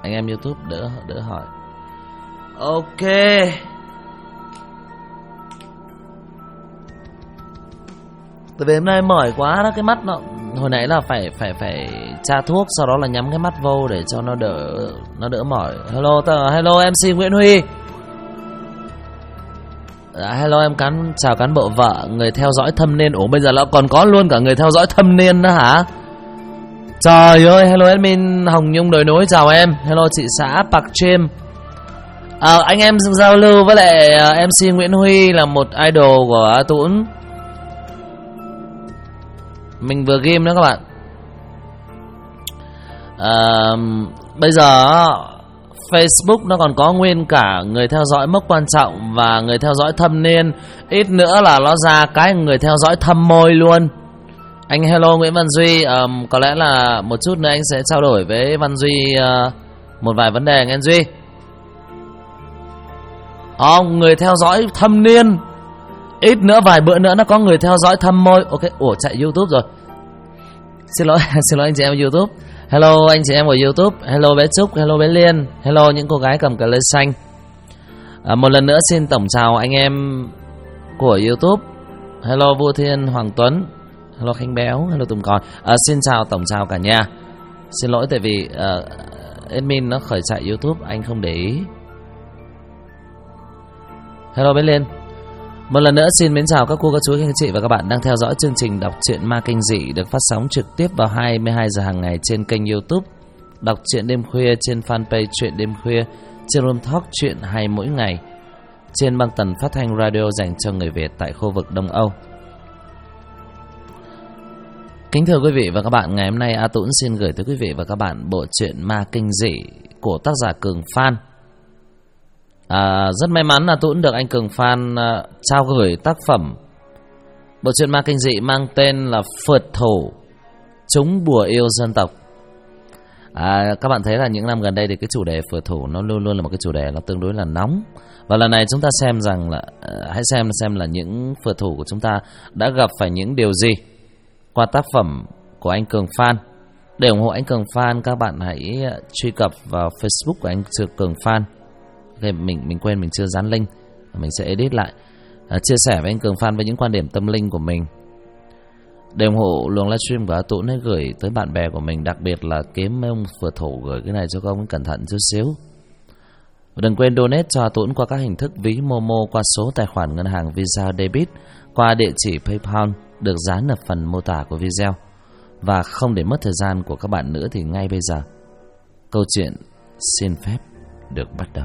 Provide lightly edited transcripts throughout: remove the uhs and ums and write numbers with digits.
Anh em YouTube đỡ hỏi. Ok. Tại vì hôm nay mỏi quá đó, cái mắt nó hồi nãy là phải tra thuốc, sau đó là nhắm cái mắt vô để cho nó đỡ mỏi. Hello MC Nguyễn Huy. Hello em chào cán bộ vợ, người theo dõi thâm niên. Ủa bây giờ là còn có luôn cả người theo dõi thâm niên nữa hả? Trời ơi, hello admin Hồng Nhung đồi núi, chào em. Hello chị xã Park Chim. Anh em giao lưu với lại MC Nguyễn Huy là một idol của A Tũng. Mình vừa game đó các bạn. Bây giờ Facebook nó còn có nguyên cả người theo dõi mốc quan trọng và người theo dõi thâm niên. Ít nữa là nó ra cái người theo dõi thâm môi luôn. Anh hello Nguyễn Văn Duy. Có lẽ là một chút nữa anh sẽ trao đổi với Văn Duy một vài vấn đề nghe Duy. Người theo dõi thâm niên. Ít nữa vài bữa nữa nó có người theo dõi thâm môi. Ok, ủa chạy YouTube rồi. Xin lỗi anh chị em YouTube. Hello anh chị em của YouTube. Hello bé Trúc, hello bé Liên. Hello những cô gái cầm cờ lê xanh. Một lần nữa xin tổng chào anh em của YouTube. Hello Vua Thiên, Hoàng Tuấn. Hello Khánh Béo, hello Tùng Còi. Xin chào tổng chào cả nhà. Xin lỗi tại vì admin nó khởi chạy YouTube anh không để ý. Hello bé Liên. Một lần nữa xin mến chào các cô, các chú, các anh chị và các bạn đang theo dõi chương trình đọc truyện ma kinh dị được phát sóng trực tiếp vào 22 giờ hàng ngày trên kênh YouTube Đọc truyện đêm khuya, trên fanpage Truyện đêm khuya, trên Room Talk Truyện hay mỗi ngày, trên băng tần phát thanh radio dành cho người Việt tại khu vực Đông Âu. Kính thưa quý vị và các bạn, ngày hôm nay A Tũng xin gửi tới quý vị và các bạn bộ truyện ma kinh dị của tác giả Cường Phan. Rất may mắn là Tũng được anh Cường Phan trao gửi tác phẩm bộ truyện ma kinh dị mang tên là Phượt Thủ Chúng Bùa Yêu Dân Tộc. Các bạn thấy là những năm gần đây thì cái chủ đề phượt thủ nó luôn luôn là một cái chủ đề nó tương đối là nóng. Và lần này chúng ta xem rằng là hãy xem là những phượt thủ của chúng ta đã gặp phải những điều gì qua tác phẩm của anh Cường Phan. Để ủng hộ anh Cường Phan, các bạn hãy truy cập vào Facebook của anh Cường Phan. Mình quên mình chưa dán link, mình sẽ edit lại. Chia sẻ với anh Cường Phan với những quan điểm tâm linh của mình. Để ủng hộ luồng livestream của A Tũng hãy gửi tới bạn bè của mình, đặc biệt là kiếm mấy ông phượt thủ, gửi cái này cho các ông cẩn thận chút xíu. Đừng quên donate cho A Tũng qua các hình thức ví Momo, qua số tài khoản ngân hàng Visa Debit, qua địa chỉ PayPal được dán ở phần mô tả của video. Và không để mất thời gian của các bạn nữa thì ngay bây giờ câu chuyện xin phép được bắt đầu.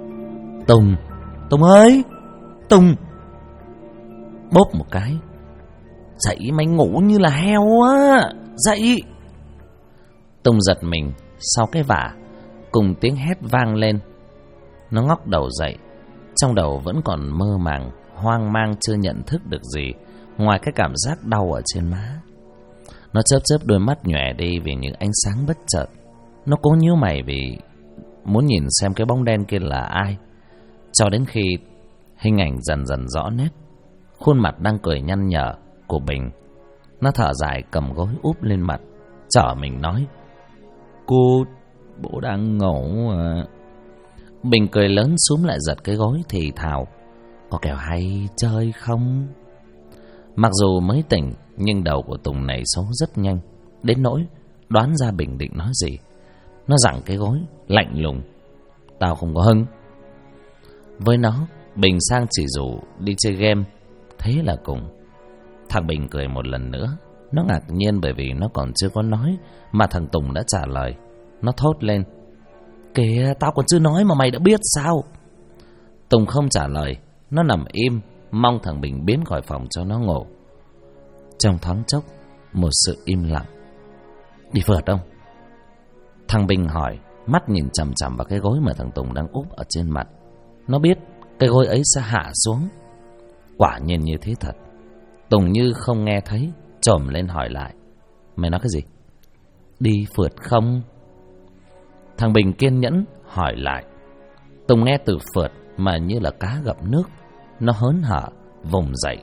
Tùng ơi, Tùng, bốp một cái. Dậy, mày ngủ như là heo á, dậy. Tùng giật mình sau cái vả, cùng tiếng hét vang lên. Nó ngóc đầu dậy, trong đầu vẫn còn mơ màng, hoang mang, chưa nhận thức được gì ngoài cái cảm giác đau ở trên má. Nó chớp đôi mắt nhòe đi vì những ánh sáng bất chợt. Nó cố nhíu mày vì muốn nhìn xem cái bóng đen kia là ai. Cho đến khi hình ảnh dần dần rõ nét, khuôn mặt đang cười nhăn nhở của Bình. Nó thở dài cầm gối úp lên mặt, trở mình nói: "Cô, bố đang ngủ à?" Bình cười lớn xúm lại giật cái gối thì thào: "Có kèo hay chơi không?" Mặc dù mới tỉnh nhưng đầu của Tùng nảy số rất nhanh, đến nỗi đoán ra Bình định nói gì. Nó giằng cái gối lạnh lùng: "Tao không có hứng." Với nó, Bình sang chỉ rủ đi chơi game, thế là cùng. Thằng Bình cười một lần nữa. Nó ngạc nhiên bởi vì nó còn chưa có nói mà thằng Tùng đã trả lời. Nó thốt lên: "Kìa, tao còn chưa nói mà mày đã biết sao?" Tùng không trả lời. Nó nằm im, mong thằng Bình biến khỏi phòng cho nó ngủ. Trong thoáng chốc, một sự im lặng. "Đi phượt không?" Thằng Bình hỏi, mắt nhìn chằm chằm vào cái gối mà thằng Tùng đang úp ở trên mặt. Nó biết cái gối ấy sẽ hạ xuống. Quả nhiên như thế thật. Tùng như không nghe thấy, chồm lên hỏi lại: "Mày nói cái gì?" "Đi phượt không?" Thằng Bình kiên nhẫn hỏi lại. Tùng nghe từ phượt mà như là cá gặp nước. Nó hớn hở vùng dậy.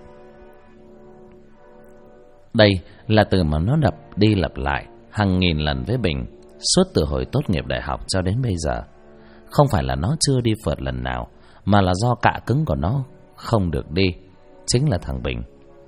Đây là từ mà nó đập đi lặp lại hàng nghìn lần với Bình suốt từ hồi tốt nghiệp đại học cho đến bây giờ. Không phải là nó chưa đi phượt lần nào, mà là do cạ cứng của nó không được đi. Chính là thằng Bình.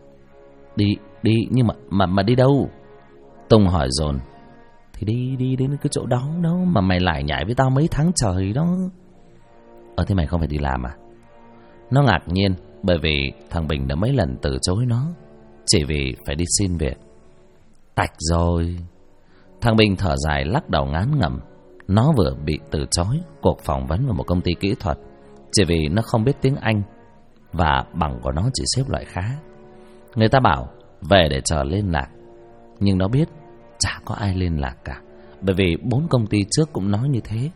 Đi nhưng mà đi đâu? Tùng hỏi dồn. Thì đi đến cái chỗ đó mà mày lại nhảy với tao mấy tháng trời đó. Thế mày không phải đi làm à? Nó ngạc nhiên bởi vì thằng Bình đã mấy lần từ chối nó chỉ vì phải đi xin việc. Tạch rồi. Thằng Bình thở dài lắc đầu ngán ngẩm. Nó vừa bị từ chối cuộc phỏng vấn vào một công ty kỹ thuật chỉ vì nó không biết tiếng Anh và bằng của nó chỉ xếp loại khá. Người ta bảo về để chờ liên lạc, nhưng nó biết chả có ai liên lạc cả, bởi vì 4 công ty trước cũng nói như thế.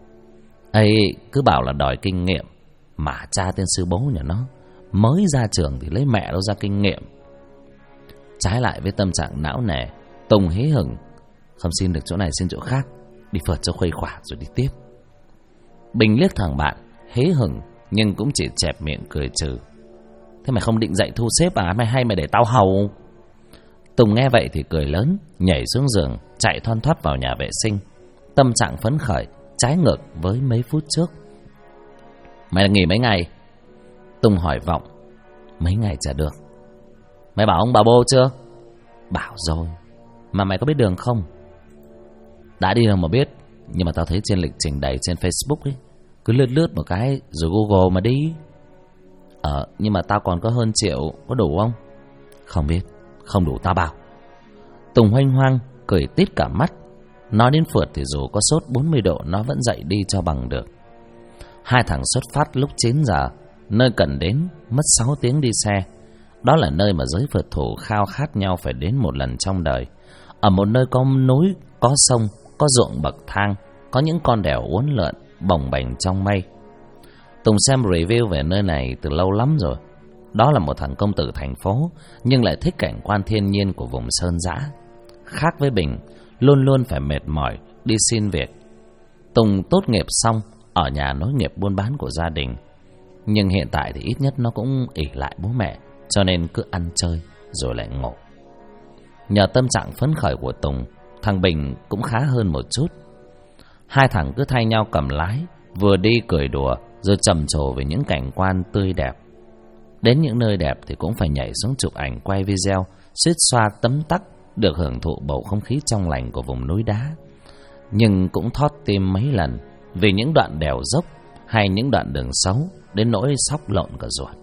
Cứ bảo là đòi kinh nghiệm, mà cha tên sư bố nhà nó mới ra trường thì lấy mẹ nó ra kinh nghiệm. Trái lại với tâm trạng não nề, Tùng hí hửng. Không xin được chỗ này xin chỗ khác, đi phượt cho khuây khỏa rồi đi tiếp. Bình liếc thằng bạn hí hửng nhưng cũng chỉ chẹp miệng cười trừ. Thế mày không định dậy thu xếp à? Hay mày để tao hầu? Tùng nghe vậy thì cười lớn, nhảy xuống giường, chạy thoăn thoắt vào nhà vệ sinh, tâm trạng phấn khởi, trái ngược với mấy phút trước. Mày nghỉ mấy ngày? Tùng hỏi vọng. Mấy ngày chả được. Mày bảo ông bà bô chưa? Bảo rồi. Mà mày có biết đường không? Đã đi đâu mà biết. Nhưng mà tao thấy trên lịch trình đầy trên Facebook ấy, cứ lướt một cái rồi Google mà đi. Nhưng mà tao còn có hơn triệu, có đủ không? Không biết, không đủ tao bảo. Tùng hoanh hoang, cười tít cả mắt. Nói đến phượt thì dù có sốt 40 độ nó vẫn dậy đi cho bằng được. Hai thằng xuất phát lúc 9 giờ, nơi cần đến mất 6 tiếng đi xe. Đó là nơi mà giới phượt thủ khao khát nhau phải đến một lần trong đời. Ở một nơi có núi, có sông, có ruộng bậc thang, có những con đèo uốn lượn bồng bềnh trong mây. Tùng xem review về nơi này từ lâu lắm rồi. Đó là một thằng công tử thành phố, nhưng lại thích cảnh quan thiên nhiên của vùng sơn dã. Khác với Bình, luôn luôn phải mệt mỏi đi xin việc. Tùng tốt nghiệp xong ở nhà nối nghiệp buôn bán của gia đình, nhưng hiện tại thì ít nhất nó cũng ỷ lại bố mẹ, cho nên cứ ăn chơi rồi lại ngủ. Nhờ tâm trạng phấn khởi của Tùng, thằng Bình cũng khá hơn một chút. Hai thằng cứ thay nhau cầm lái, vừa đi cười đùa, rồi trầm trồ về những cảnh quan tươi đẹp. Đến những nơi đẹp thì cũng phải nhảy xuống chụp ảnh quay video, suýt xoa tấm tắc, được hưởng thụ bầu không khí trong lành của vùng núi đá. Nhưng cũng thót tim mấy lần vì những đoạn đèo dốc hay những đoạn đường xấu đến nỗi xóc lộn cả ruột.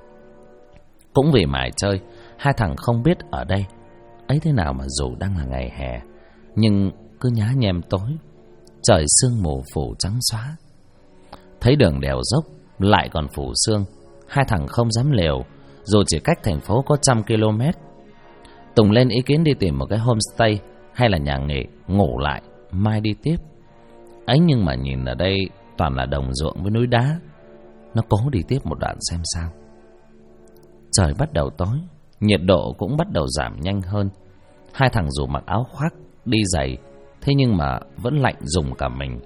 Cũng vì mải chơi, hai thằng không biết ở đây ấy thế nào mà dù đang là ngày hè, nhưng cứ nhá nhem tối, trời sương mù phủ trắng xóa. Thấy đường đèo dốc lại còn phủ sương, hai thằng không dám liều, dù chỉ cách thành phố có 100 km. Tùng lên ý kiến đi tìm một cái homestay hay là nhà nghỉ ngủ lại, mai đi tiếp. Ấy nhưng mà nhìn ở đây toàn là đồng ruộng với núi đá, nó cố đi tiếp một đoạn xem sao. Trời bắt đầu tối, nhiệt độ cũng bắt đầu giảm nhanh hơn. Hai thằng dù mặc áo khoác, đi giày, thế nhưng mà vẫn lạnh rùng cả mình.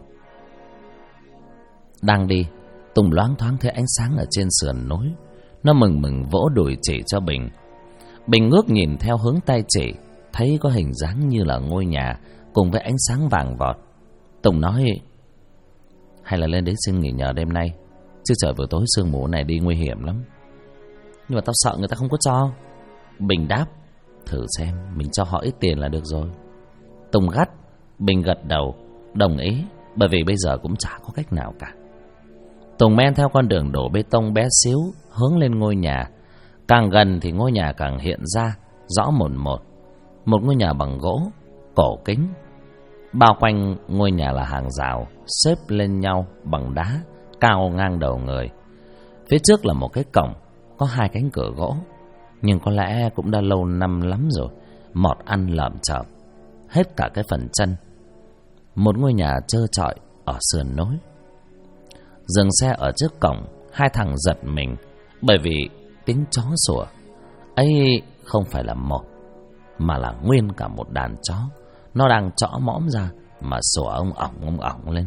Đang đi, Tùng loáng thoáng thấy ánh sáng ở trên sườn núi. Nó mừng vỗ đùi chỉ cho Bình. Bình ngước nhìn theo hướng tay chỉ, thấy có hình dáng như là ngôi nhà cùng với ánh sáng vàng vọt. Tùng nói: hay là lên đấy xin nghỉ nhờ đêm nay, chứ trời vừa tối sương mù này đi nguy hiểm lắm. Nhưng mà tao sợ người ta không có cho. Bình đáp: thử xem, mình cho họ ít tiền là được rồi. Tùng gắt. Bình gật đầu đồng ý, bởi vì bây giờ cũng chả có cách nào cả. Tùng men theo con đường đổ bê tông bé xíu hướng lên ngôi nhà. Càng gần thì ngôi nhà càng hiện ra rõ mồn một. Một ngôi nhà bằng gỗ cổ kính. Bao quanh ngôi nhà là hàng rào xếp lên nhau bằng đá cao ngang đầu người. Phía trước là một cái cổng có 2 cánh cửa gỗ, nhưng có lẽ cũng đã lâu năm lắm rồi, mọt ăn lởm chởm hết cả cái phần chân. Một ngôi nhà trơ trọi ở sườn núi. Dừng xe ở trước cổng, hai thằng giật mình bởi vì tiếng chó sủa ấy không phải là một, mà là nguyên cả một đàn chó. Nó đang chõ mõm ra mà sủa ông ỏng lên.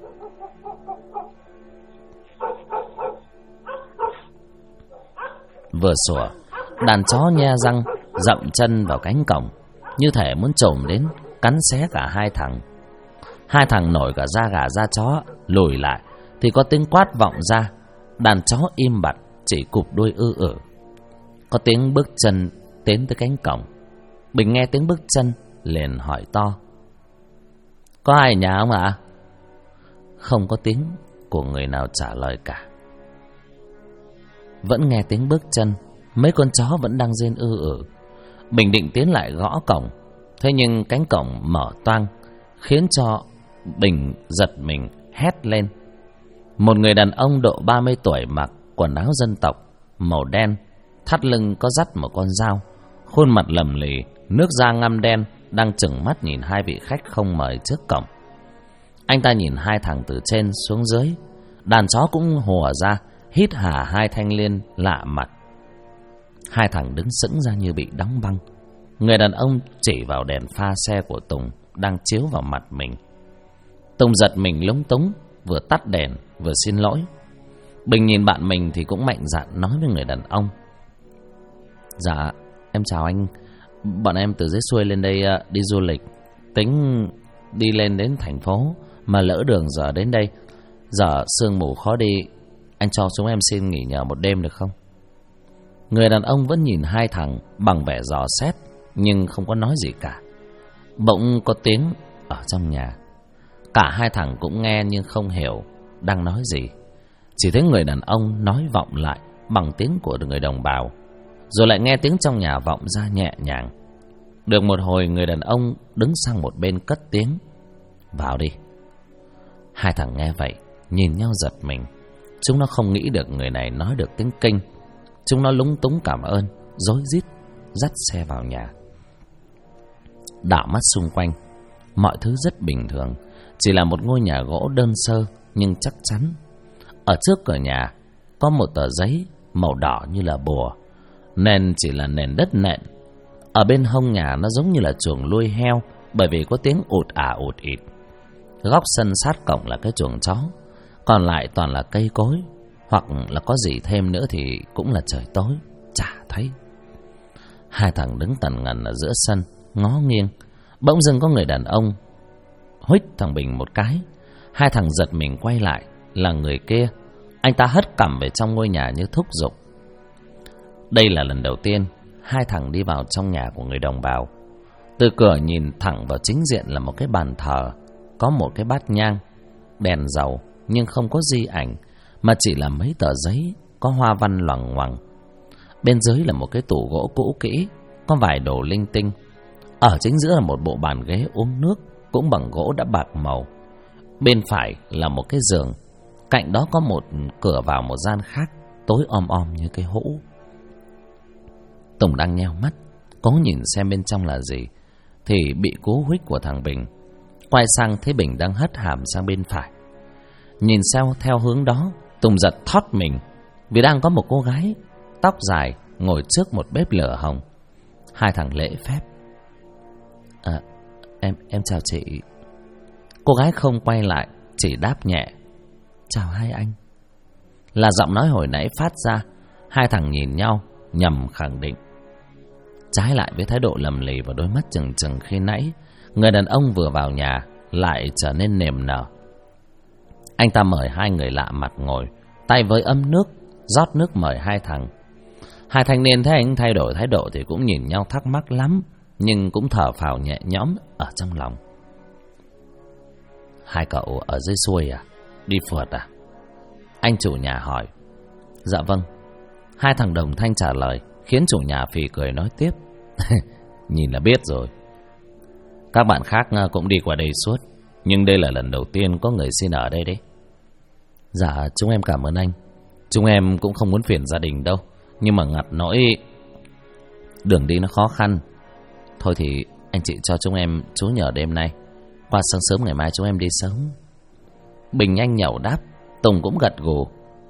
Vừa sủa, đàn chó nhe răng dậm chân vào cánh cổng, như thể muốn chồm đến cắn xé cả hai thằng. Hai thằng nổi cả da gà da chó, lùi lại thì có tiếng quát vọng ra. Đàn chó im bặt, chỉ cụp đuôi ư. Có tiếng bước chân tiến tới cánh cổng. Bình nghe tiếng bước chân liền hỏi to: có ai ở nhà không ạ? Không có tiếng của người nào trả lời cả. Vẫn nghe tiếng bước chân, mấy con chó vẫn đang rên ư. Bình định tiến lại gõ cổng, thế nhưng cánh cổng mở toang, khiến cho Bình giật mình hét lên. Một người đàn ông độ 30 tuổi, mặc quần áo dân tộc màu đen, thắt lưng có dắt một con dao, khuôn mặt lầm lì, nước da ngăm đen, đang trừng mắt nhìn hai vị khách không mời trước cổng. Anh ta nhìn hai thằng từ trên xuống dưới. Đàn chó cũng hùa ra, hít hà hai thanh niên lạ mặt. Hai thằng đứng sững ra như bị đóng băng. Người đàn ông chỉ vào đèn pha xe của Tùng đang chiếu vào mặt mình. Tùng giật mình lúng túng, vừa tắt đèn vừa xin lỗi. Bình nhìn bạn mình thì cũng mạnh dạn nói với người đàn ông: dạ, em chào anh. Bọn em từ dưới xuôi lên đây đi du lịch, tính đi lên đến thành phố mà lỡ đường giờ đến đây. Giờ sương mù khó đi, anh cho chúng em xin nghỉ nhờ một đêm được không? Người đàn ông vẫn nhìn hai thằng bằng vẻ dò xét, nhưng không có nói gì cả. Bỗng có tiếng ở trong nhà. Cả hai thằng cũng nghe nhưng không hiểu đang nói gì. Chỉ thấy người đàn ông nói vọng lại bằng tiếng của người đồng bào, rồi lại nghe tiếng trong nhà vọng ra nhẹ nhàng. Được một hồi, người đàn ông đứng sang một bên cất tiếng: vào đi. Hai thằng nghe vậy nhìn nhau giật mình. Chúng nó không nghĩ được người này nói được tiếng Kinh. Chúng nó lúng túng cảm ơn, rối rít dắt xe vào nhà. Đảo mắt xung quanh, mọi thứ rất bình thường, chỉ là một ngôi nhà gỗ đơn sơ nhưng chắc chắn. Ở trước cửa nhà có một tờ giấy màu đỏ như là bùa. Nền chỉ là nền đất nện. Ở bên hông nhà nó giống như là chuồng nuôi heo, bởi vì có tiếng ụt ả ụt ịt. Góc sân sát cổng là cái chuồng chó, còn lại toàn là cây cối, hoặc là có gì thêm nữa thì cũng là trời tối, chả thấy. Hai thằng đứng tần ngần ở giữa sân, ngó nghiêng. Bỗng dưng có người đàn ông huých thằng Bình một cái. Hai thằng giật mình quay lại, là người kia. Anh ta hất cằm về trong ngôi nhà như thúc giục. Đây là lần đầu tiên hai thằng đi vào trong nhà của người đồng bào. Từ cửa nhìn thẳng vào chính diện là một cái bàn thờ, có một cái bát nhang, đèn dầu, nhưng không có di ảnh, mà chỉ là mấy tờ giấy có hoa văn loằng ngoằng. Bên dưới là một cái tủ gỗ cũ kỹ, có vài đồ linh tinh. Ở chính giữa là một bộ bàn ghế uống nước, cũng bằng gỗ đã bạc màu. Bên phải là một cái giường, cạnh đó có một cửa vào một gian khác, tối om om như cái hũ. Tùng đang nheo mắt cố nhìn xem bên trong là gì, thì bị cú huých của thằng Bình. Quay sang thấy Bình đang hất hàm sang bên phải. Nhìn theo hướng đó, Tùng giật thót mình, vì đang có một cô gái tóc dài ngồi trước một bếp lửa hồng. Hai thằng lễ phép: em chào chị. Cô gái không quay lại, chỉ đáp nhẹ: chào hai anh. Là giọng nói hồi nãy phát ra. Hai thằng nhìn nhau nhằm khẳng định. Trái lại với thái độ lầm lì và đôi mắt trừng trừng khi nãy, người đàn ông vừa vào nhà lại trở nên niềm nở. Anh ta mời hai người lạ mặt ngồi, tay với ấm nước, rót nước mời hai thằng. Hai thanh niên thấy anh thay đổi thái độ thì cũng nhìn nhau thắc mắc lắm, nhưng cũng thở phào nhẹ nhõm ở trong lòng. Hai cậu ở dưới xuôi à? Đi phượt à? Anh chủ nhà hỏi. Dạ vâng. Hai thằng đồng thanh trả lời, khiến chủ nhà phì cười nói tiếp. Nhìn là biết rồi. Các bạn khác cũng đi qua đây suốt, nhưng đây là lần đầu tiên có người xin ở đây đấy. Dạ, chúng em cảm ơn anh. Chúng em cũng không muốn phiền gia đình đâu, nhưng mà ngặt nỗi đường đi nó khó khăn. Thôi thì anh chị cho chúng em trú nhờ đêm nay, qua sáng sớm ngày mai chúng em đi sớm. Bình nhanh nhẩu đáp. Tùng cũng gật gù.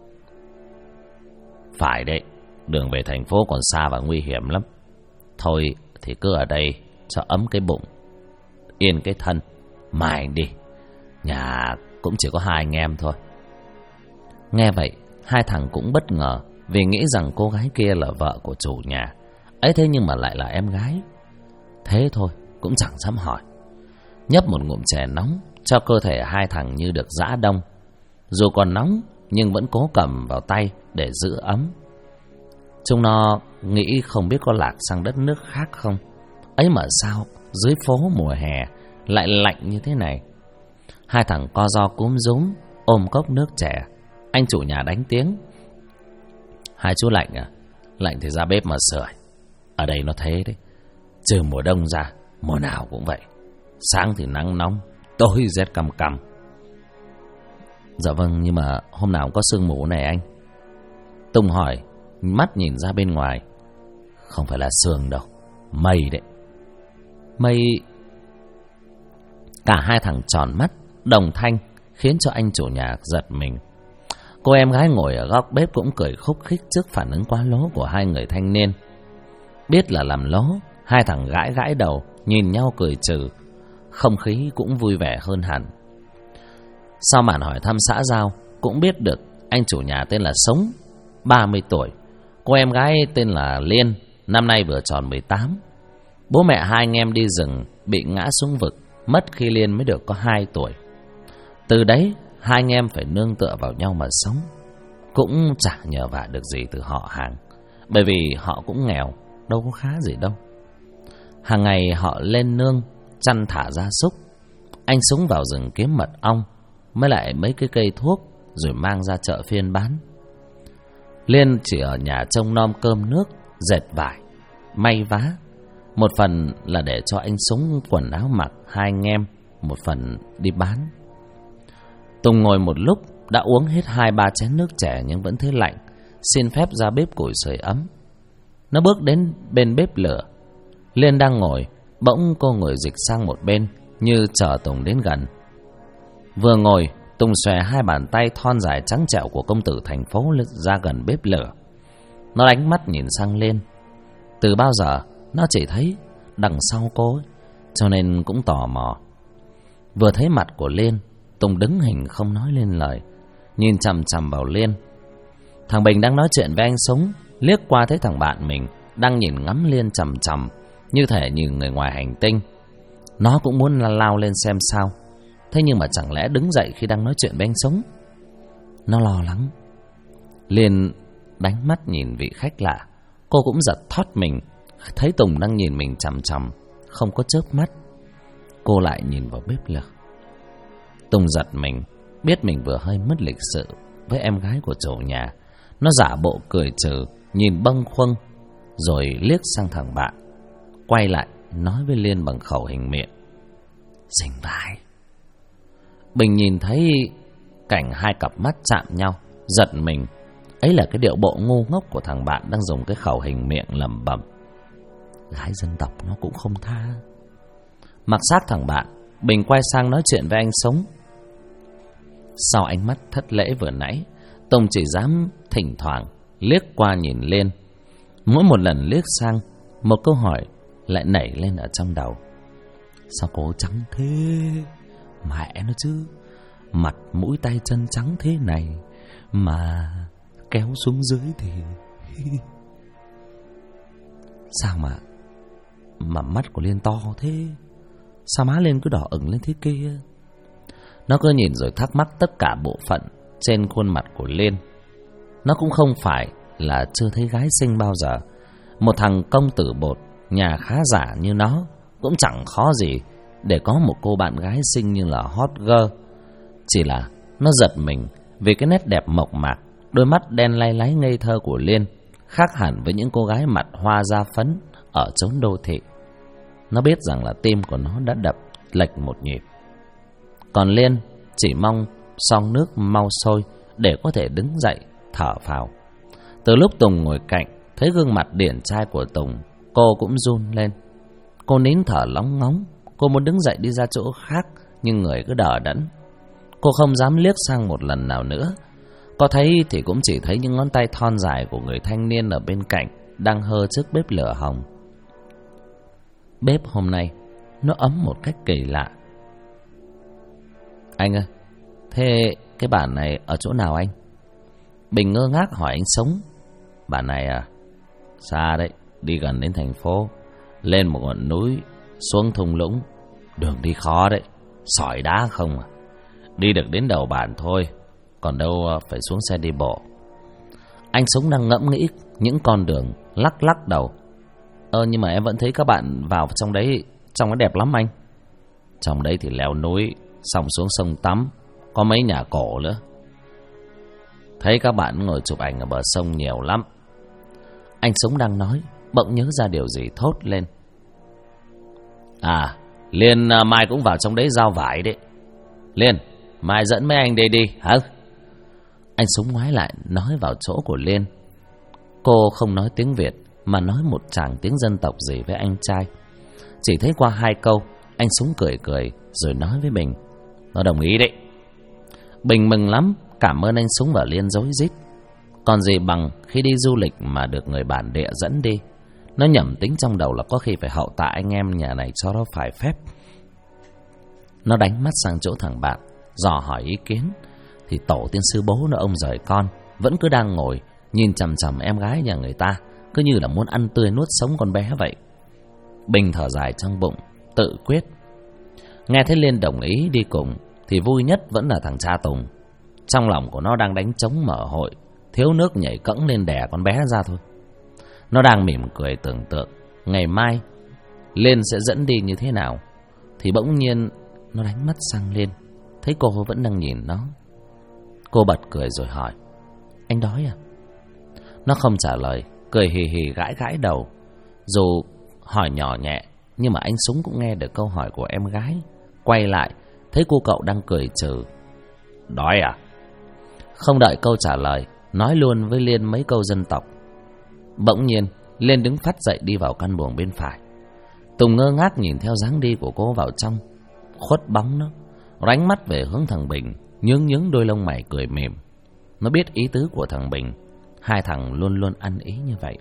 Phải đấy, đường về thành phố còn xa và nguy hiểm lắm. Thôi thì cứ ở đây cho ấm cái bụng, yên cái thân. Mai anh đi, nhà cũng chỉ có hai anh em thôi. Nghe vậy, hai thằng cũng bất ngờ, vì nghĩ rằng cô gái kia là vợ của chủ nhà ấy, thế nhưng mà lại là em gái. Thế thôi cũng chẳng dám hỏi. Nhấp một ngụm chè nóng, cho cơ thể hai thằng như được giã đông. Dù còn nóng nhưng vẫn cố cầm vào tay để giữ ấm. Chúng nó nghĩ không biết có lạc sang đất nước khác không. Ấy mà sao dưới phố mùa hè lại lạnh như thế này. Hai thằng co ro cúm rúm ôm cốc nước trẻ. Anh chủ nhà đánh tiếng: "Hai chú lạnh à? Lạnh thì ra bếp mà sưởi. Ở đây nó thế đấy. Trừ mùa đông ra, mùa nào cũng vậy. Sáng thì nắng nóng, tối rét căm căm." "Dạ vâng, nhưng mà hôm nào cũng có sương mù này anh." Tùng hỏi, mắt nhìn ra bên ngoài. "Không phải là sương đâu, mây đấy." "Mây?" Cả hai thằng tròn mắt, đồng thanh, khiến cho anh chủ nhà giật mình. Cô em gái ngồi ở góc bếp cũng cười khúc khích trước phản ứng quá lố của hai người thanh niên. Biết là làm lố, hai thằng gãi gãi đầu, nhìn nhau cười trừ. Không khí cũng vui vẻ hơn hẳn. Sau màn hỏi thăm xã giao, cũng biết được anh chủ nhà tên là Sống, 30 tuổi. Cô em gái tên là Liên, năm nay vừa tròn 18. Bố mẹ hai anh em đi rừng bị ngã xuống vực, mất khi Liên mới được có 2 tuổi. Từ đấy hai anh em phải nương tựa vào nhau mà sống, cũng chả nhờ vả được gì từ họ hàng, bởi vì họ cũng nghèo, đâu có khá gì đâu. Hàng ngày họ lên nương chăn thả gia súc. Anh Súng vào rừng kiếm mật ong, mới lại mấy cái cây thuốc, rồi mang ra chợ phiên bán. Liên chỉ ở nhà trông nom cơm nước, dệt vải, may vá. Một phần là để cho anh Súng quần áo mặc hai anh em, một phần đi bán. Tùng ngồi một lúc đã uống hết 2-3 chén nước trẻ nhưng vẫn thấy lạnh, xin phép ra bếp củi sưởi ấm. Nó bước đến bên bếp lửa. Liên đang ngồi, bỗng cô ngồi dịch sang một bên như chờ Tùng đến gần. Vừa ngồi, Tùng xòe hai bàn tay thon dài trắng trẻo của công tử thành phố ra gần bếp lửa. Nó đánh mắt nhìn sang Liên. Từ bao giờ nó chỉ thấy đằng sau cô ấy, cho nên cũng tò mò. Vừa thấy mặt của Liên, Tùng đứng hình không nói lên lời, nhìn chằm chằm vào Liên. Thằng Bình đang nói chuyện với anh Súng, liếc qua thấy thằng bạn mình đang nhìn ngắm Liên chằm chằm, như thể nhìn người ngoài hành tinh. Nó cũng muốn lao lên xem sao, thế nhưng mà chẳng lẽ đứng dậy khi đang nói chuyện với anh Súng. Nó lo lắng. Liên đánh mắt nhìn vị khách lạ. Cô cũng giật thót mình, thấy Tùng đang nhìn mình chằm chằm, không có chớp mắt. Cô lại nhìn vào bếp lửa. Tùng giật mình, biết mình vừa hơi mất lịch sự với em gái của chủ nhà. Nó giả bộ cười trừ, nhìn bâng khuâng, rồi liếc sang thằng bạn, quay lại nói với Liên bằng khẩu hình miệng: "Xinh vai." Bình nhìn thấy cảnh hai cặp mắt chạm nhau, giật mình. Ấy là cái điệu bộ ngu ngốc của thằng bạn đang dùng cái khẩu hình miệng lẩm bẩm: "Gái dân tộc nó cũng không tha." Mặc xác thằng bạn, Bình quay sang nói chuyện với anh Sống. Sau ánh mắt thất lễ vừa nãy, Tùng chỉ dám thỉnh thoảng liếc qua nhìn lên. Mỗi một lần liếc sang, một câu hỏi lại nảy lên ở trong đầu: sao cô trắng thế? Mẹ nó chứ, mặt mũi tay chân trắng thế này mà kéo xuống dưới thì sao mà mắt của Liên to thế? Sao má Liên cứ đỏ ửng lên thế kia? Nó cứ nhìn rồi thắc mắc tất cả bộ phận trên khuôn mặt của Liên. Nó cũng không phải là chưa thấy gái xinh bao giờ. Một thằng công tử bột, nhà khá giả như nó cũng chẳng khó gì để có một cô bạn gái xinh như là hot girl. Chỉ là nó giật mình vì cái nét đẹp mộc mạc, đôi mắt đen lay láy ngây thơ của Liên khác hẳn với những cô gái mặt hoa da phấn ở chốn đô thị. Nó biết rằng là tim của nó đã đập lệch một nhịp. Còn Liên chỉ mong xông nước mau sôi để có thể đứng dậy thở phào. Từ lúc Tùng ngồi cạnh thấy gương mặt điển trai của Tùng, cô cũng run lên. Cô nín thở lóng ngóng. Cô muốn đứng dậy đi ra chỗ khác, nhưng người cứ đờ đẫn. Cô không dám liếc sang một lần nào nữa. Có thấy thì cũng chỉ thấy những ngón tay thon dài của người thanh niên ở bên cạnh đang hơ trước bếp lửa hồng. Bếp hôm nay nó ấm một cách kỳ lạ. Anh ơi, thế cái bản này ở chỗ nào anh? Bình ngơ ngác hỏi anh Sống. Bản này à? Xa đấy, đi gần đến thành phố, lên một ngọn núi, xuống thung lũng, đường đi khó đấy, sỏi đá không à? Đi được đến đầu bản thôi, còn đâu phải xuống xe đi bộ. Anh Súng đang ngẫm nghĩ những con đường, lắc lắc đầu. Nhưng mà em vẫn thấy các bạn vào trong đấy đẹp lắm anh. Trong đấy thì leo núi, xong xuống sông tắm, có mấy nhà cổ nữa. Thấy các bạn ngồi chụp ảnh ở bờ sông nhiều lắm. Anh Súng đang nói, bỗng nhớ ra điều gì thốt lên. Liên mai cũng vào trong đấy giao vải đấy. Liên, mai dẫn mấy anh đây đi hả? Anh Súng ngoái lại nói vào chỗ của Liên. Cô không nói tiếng Việt mà nói một tràng tiếng dân tộc gì với anh trai. Chỉ thấy qua 2 câu, anh Súng cười cười rồi nói với Bình. Nó đồng ý đấy. Bình mừng lắm, cảm ơn anh Súng và Liên rối rít. Còn gì bằng khi đi du lịch mà được người bản địa dẫn đi. Nó nhẩm tính trong đầu là có khi phải hậu tạ anh em nhà này cho nó phải phép. Nó đánh mắt sang chỗ thằng bạn, dò hỏi ý kiến. Thì tổ tiên sư bố nó ông rời con vẫn cứ đang ngồi nhìn chằm chằm em gái nhà người ta, cứ như là muốn ăn tươi nuốt sống con bé vậy. Bình thở dài trong bụng, tự quyết. Nghe thấy Liên đồng ý đi cùng thì vui nhất vẫn là thằng cha Tùng. Trong lòng của nó đang đánh trống mở hội, thiếu nước nhảy cẫng lên đè con bé ra thôi. Nó đang mỉm cười tưởng tượng ngày mai Liên sẽ dẫn đi như thế nào. Thì bỗng nhiên nó đánh mắt sang Liên, thấy cô vẫn đang nhìn nó. Cô bật cười rồi hỏi, anh đói à? Nó không trả lời, cười hì hì gãi gãi đầu. Dù hỏi nhỏ nhẹ nhưng mà anh Súng cũng nghe được câu hỏi của em gái. Quay lại thấy cô cậu đang cười trừ. Đói à? Không đợi câu trả lời, nói luôn với Liên mấy câu dân tộc. Bỗng nhiên Liên đứng phắt dậy đi vào căn buồng bên phải. Tùng ngơ ngác nhìn theo dáng đi của cô vào trong, khuất bóng nó, ránh mắt về hướng thằng Bình, nhướng đôi lông mày cười mỉm. Nó biết ý tứ của thằng Bình, hai thằng luôn luôn ăn ý như vậy.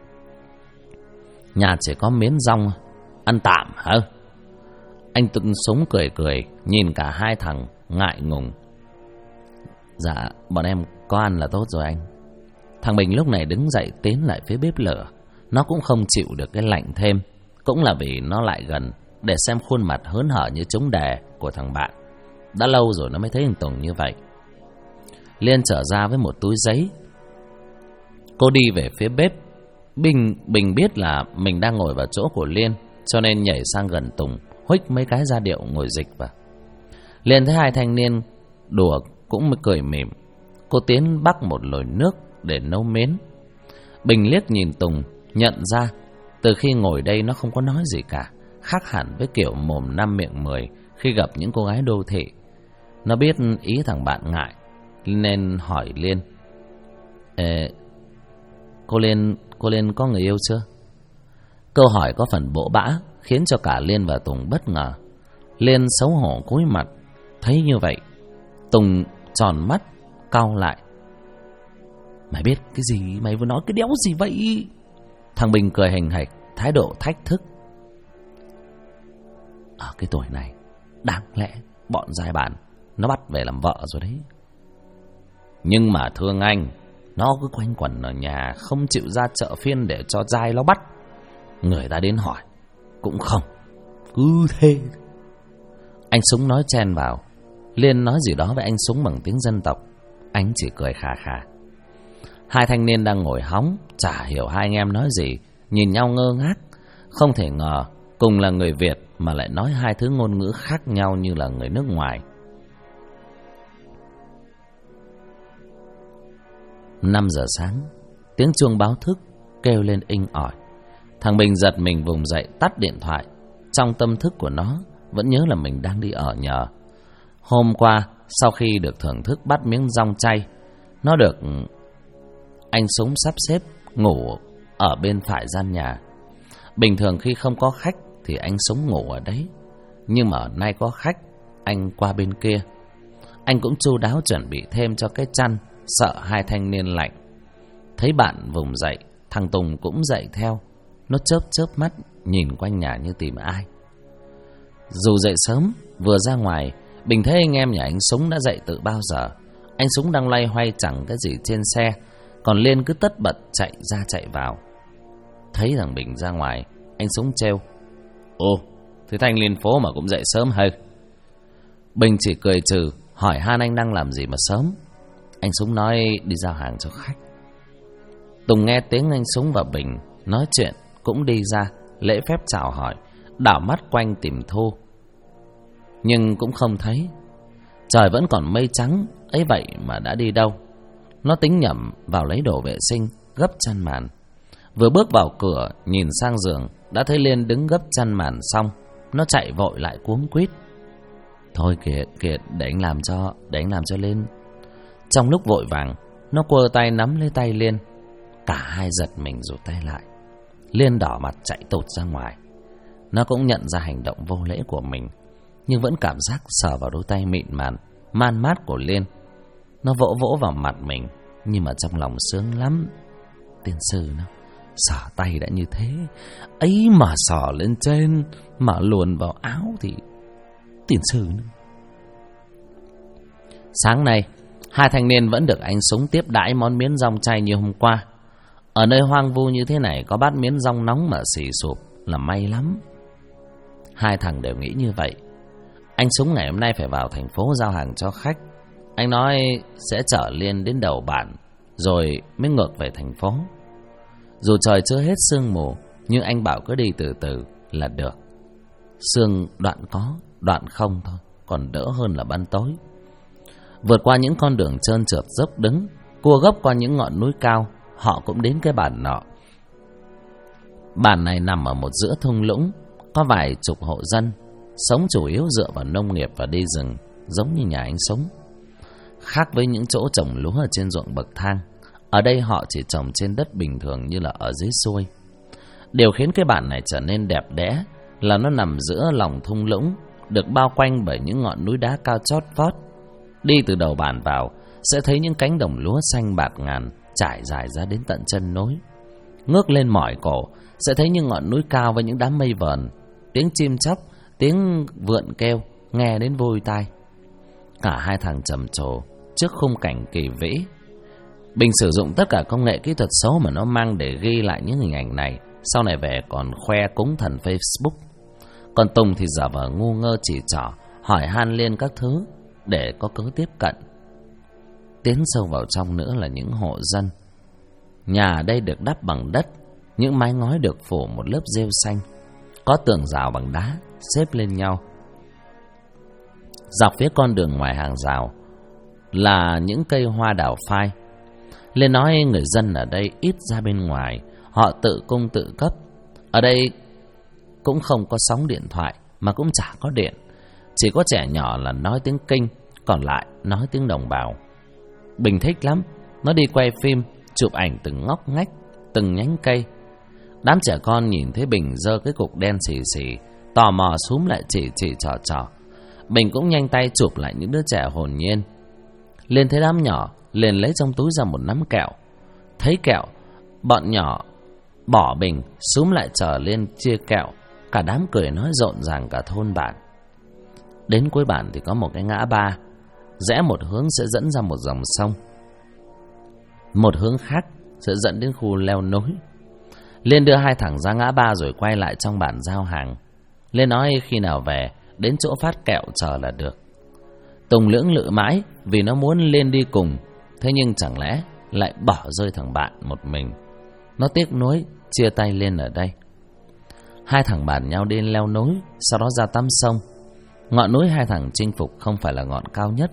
Nhà chỉ có miến rong, ăn tạm hả? Anh Tùng Súng cười cười nhìn cả hai thằng ngại ngùng. Dạ bọn em có ăn là tốt rồi anh. Thằng Bình lúc này đứng dậy tiến lại phía bếp lửa. Nó cũng không chịu được cái lạnh thêm, cũng là vì nó lại gần để xem khuôn mặt hớn hở như trống đề của thằng bạn. Đã lâu rồi nó mới thấy thằng Tùng như vậy. Liên trở ra với một túi giấy. Cô đi về phía bếp. Bình biết là mình đang ngồi vào chỗ của Liên, cho nên nhảy sang gần Tùng, huých mấy cái ra điệu ngồi dịch vào. Liên thấy hai thanh niên đùa cũng mới cười mỉm. Cô tiến bắc một nồi nước để nấu mến. Bình liếc nhìn Tùng, nhận ra từ khi ngồi đây nó không có nói gì cả, khác hẳn với kiểu mồm 5 miệng 10 khi gặp những cô gái đô thị. Nó biết ý thằng bạn ngại nên hỏi Liên. Cô Liên có người yêu chưa? Câu hỏi có phần bỗ bã khiến cho cả Liên và Tùng bất ngờ. Liên xấu hổ cúi mặt. Thấy như vậy, Tùng tròn mắt cau lại. Mày biết cái gì? Mày vừa nói cái đéo gì vậy? Thằng Bình cười hình hạch, thái độ thách thức. Ở cái tuổi này, đáng lẽ bọn giai bản nó bắt về làm vợ rồi đấy. Nhưng mà thương anh, nó cứ quanh quẩn ở nhà, không chịu ra chợ phiên để cho giai nó bắt. Người ta đến hỏi cũng không, cứ thế. Anh Súng nói chen vào. Liên nói gì đó với anh Súng bằng tiếng dân tộc. Anh chỉ cười khà khà. Hai thanh niên đang ngồi hóng, chả hiểu hai anh em nói gì, nhìn nhau ngơ ngác. Không thể ngờ cùng là người Việt mà lại nói hai thứ ngôn ngữ khác nhau như là người nước ngoài. 5 giờ sáng, tiếng chuông báo thức kêu lên inh ỏi. Thằng Bình giật mình vùng dậy tắt điện thoại. Trong tâm thức của nó vẫn nhớ là mình đang đi ở nhờ. Hôm qua sau khi được thưởng thức bát miếng rong chay, nó được anh Súng sắp xếp ngủ ở bên phải gian nhà. Bình thường khi không có khách thì anh Súng ngủ ở đấy, nhưng mà nay có khách, anh qua bên kia. Anh cũng chu đáo chuẩn bị thêm cho cái chăn, sợ hai thanh niên lạnh. Thấy bạn vùng dậy, thằng Tùng cũng dậy theo. Nó chớp chớp mắt nhìn quanh nhà như tìm ai. Dù dậy sớm, vừa ra ngoài, Bình thấy anh em nhà anh Súng đã dậy từ bao giờ. Anh Súng đang loay hoay chẳng cái gì trên xe, còn Liên cứ tất bật chạy ra chạy vào. Thấy thằng Bình ra ngoài, anh Súng trêu. Ồ, thế thanh lên phố mà cũng dậy sớm hả? Bình chỉ cười trừ, hỏi han anh đang làm gì mà sớm. Anh Súng nói đi giao hàng cho khách. Tùng nghe tiếng anh Súng và Bình nói chuyện cũng đi ra, lễ phép chào hỏi, đảo mắt quanh tìm Thu, nhưng cũng không thấy. Trời vẫn còn mây trắng, ấy vậy mà đã đi đâu. Nó tính nhẩm vào lấy đồ vệ sinh, gấp chăn màn. Vừa bước vào cửa, nhìn sang giường, đã thấy Liên đứng gấp chăn màn xong. Nó chạy vội lại cuống quýt. Thôi Kiệt, để anh làm cho Liên. Trong lúc vội vàng, nó quơ tay nắm lấy tay Liên. Cả hai giật mình rụt tay lại. Liên đỏ mặt chạy tụt ra ngoài. Nó cũng nhận ra hành động vô lễ của mình, nhưng vẫn cảm giác sờ vào đôi tay mịn màng man mát của Liên. Nó vỗ vỗ vào mặt mình, nhưng mà trong lòng sướng lắm. Tiên sư nó sờ tay đã như thế, ấy mà sờ lên trên, mà luồn vào áo thì tiên sư nữa. Sáng nay, hai thanh niên vẫn được anh Súng tiếp đãi món miến rong chay như hôm qua. Ở nơi hoang vu như thế này có bát miến rong nóng mà xì sụp là may lắm. Hai thằng đều nghĩ như vậy. Anh Súng ngày hôm nay phải vào thành phố giao hàng cho khách. Anh nói sẽ chở Liên đến đầu bản, rồi mới ngược về thành phố. Dù trời chưa hết sương mù, nhưng anh bảo cứ đi từ từ là được. Sương đoạn có, đoạn không thôi, còn đỡ hơn là ban tối. Vượt qua những con đường trơn trượt dốc đứng, cua gấp qua những ngọn núi cao, họ cũng đến cái bản nọ. Bản này nằm ở một giữa thung lũng, có vài chục hộ dân, sống chủ yếu dựa vào nông nghiệp và đi rừng, giống như nhà anh Súng. Khác với những chỗ trồng lúa ở trên ruộng bậc thang, ở đây họ chỉ trồng trên đất bình thường như là ở dưới xuôi. Điều khiến cái bản này trở nên đẹp đẽ là nó nằm giữa lòng thung lũng, được bao quanh bởi những ngọn núi đá cao chót vót. Đi từ đầu bản vào sẽ thấy những cánh đồng lúa xanh bạt ngàn trải dài ra đến tận chân núi. Ngước lên mỏi cổ sẽ thấy những ngọn núi cao với những đám mây vờn, tiếng chim chóc, tiếng vượn kêu nghe đến vui tai. Cả hai thằng trầm trồ trước khung cảnh kỳ vĩ. Bình sử dụng tất cả công nghệ kỹ thuật số mà nó mang để ghi lại những hình ảnh này, sau này về còn khoe cúng thần Facebook. Còn Tùng thì giả vờ ngu ngơ chỉ trỏ, hỏi han Liên các thứ để có cớ tiếp cận. Tiến sâu vào trong nữa là những hộ dân. Nhà ở đây được đắp bằng đất, những mái ngói được phủ một lớp rêu xanh, có tường rào bằng đá xếp lên nhau. Dọc phía con đường ngoài hàng rào là những cây hoa đào phai. Liên nói người dân ở đây ít ra bên ngoài, họ tự cung tự cấp. Ở đây cũng không có sóng điện thoại, mà cũng chả có điện. Chỉ có trẻ nhỏ là nói tiếng Kinh, còn lại nói tiếng đồng bào. Bình thích lắm, nó đi quay phim, chụp ảnh từng ngóc ngách, từng nhánh cây. Đám trẻ con nhìn thấy Bình giơ cái cục đen xì xì, tò mò xúm lại chỉ trò. Bình cũng nhanh tay chụp lại những đứa trẻ hồn nhiên. Liên thấy đám nhỏ, liền lấy trong túi ra một nắm kẹo. Thấy kẹo, bọn nhỏ bỏ Bình xúm lại chờ Liên chia kẹo. Cả đám cười nói rộn ràng cả thôn bản. Đến cuối bản thì có một cái ngã ba, rẽ một hướng sẽ dẫn ra một dòng sông, một hướng khác sẽ dẫn đến khu leo núi. Liên đưa hai thằng ra ngã ba rồi quay lại trong bản giao hàng. Liên nói khi nào về đến chỗ phát kẹo chờ là được. Tùng lưỡng lự mãi vì nó muốn Liên đi cùng, thế nhưng chẳng lẽ lại bỏ rơi thằng bạn một mình. Nó tiếc nuối chia tay Liên ở đây. Hai thằng bàn nhau đi leo núi, sau đó ra tắm sông. Ngọn núi hai thằng chinh phục không phải là ngọn cao nhất,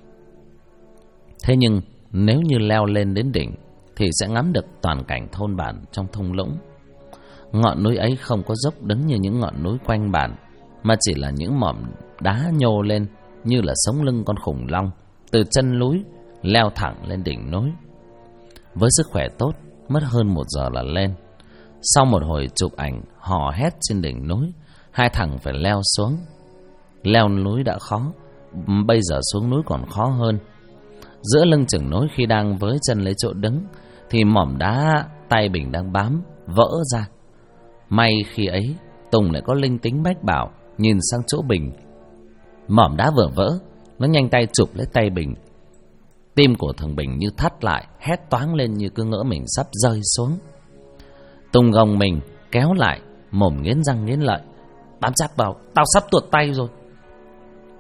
thế nhưng nếu như leo lên đến đỉnh thì sẽ ngắm được toàn cảnh thôn bản trong thung lũng. Ngọn núi ấy không có dốc đứng như những ngọn núi quanh bản, mà chỉ là những mỏm đá nhô lên như là sống lưng con khủng long, từ chân núi leo thẳng lên đỉnh núi. Với sức khỏe tốt, mất hơn 1 giờ là lên. Sau một hồi chụp ảnh hò hét trên đỉnh núi, hai thằng phải leo xuống. Leo núi đã khó, bây giờ xuống núi còn khó hơn. Giữa lưng chừng núi khi đang với chân lấy chỗ đứng thì mỏm đá tay Bình đang bám vỡ ra. May khi ấy Tùng lại có linh tính mách bảo, nhìn sang chỗ Bình. Mỏm đá vừa vỡ, nó nhanh tay chụp lấy tay Bình. Tim của thằng Bình như thắt lại, hét toáng lên như cứ ngỡ mình sắp rơi xuống. Tùng gồng mình kéo lại, mồm nghiến răng nghiến lợi: "Bám chặt vào, tao sắp tuột tay rồi."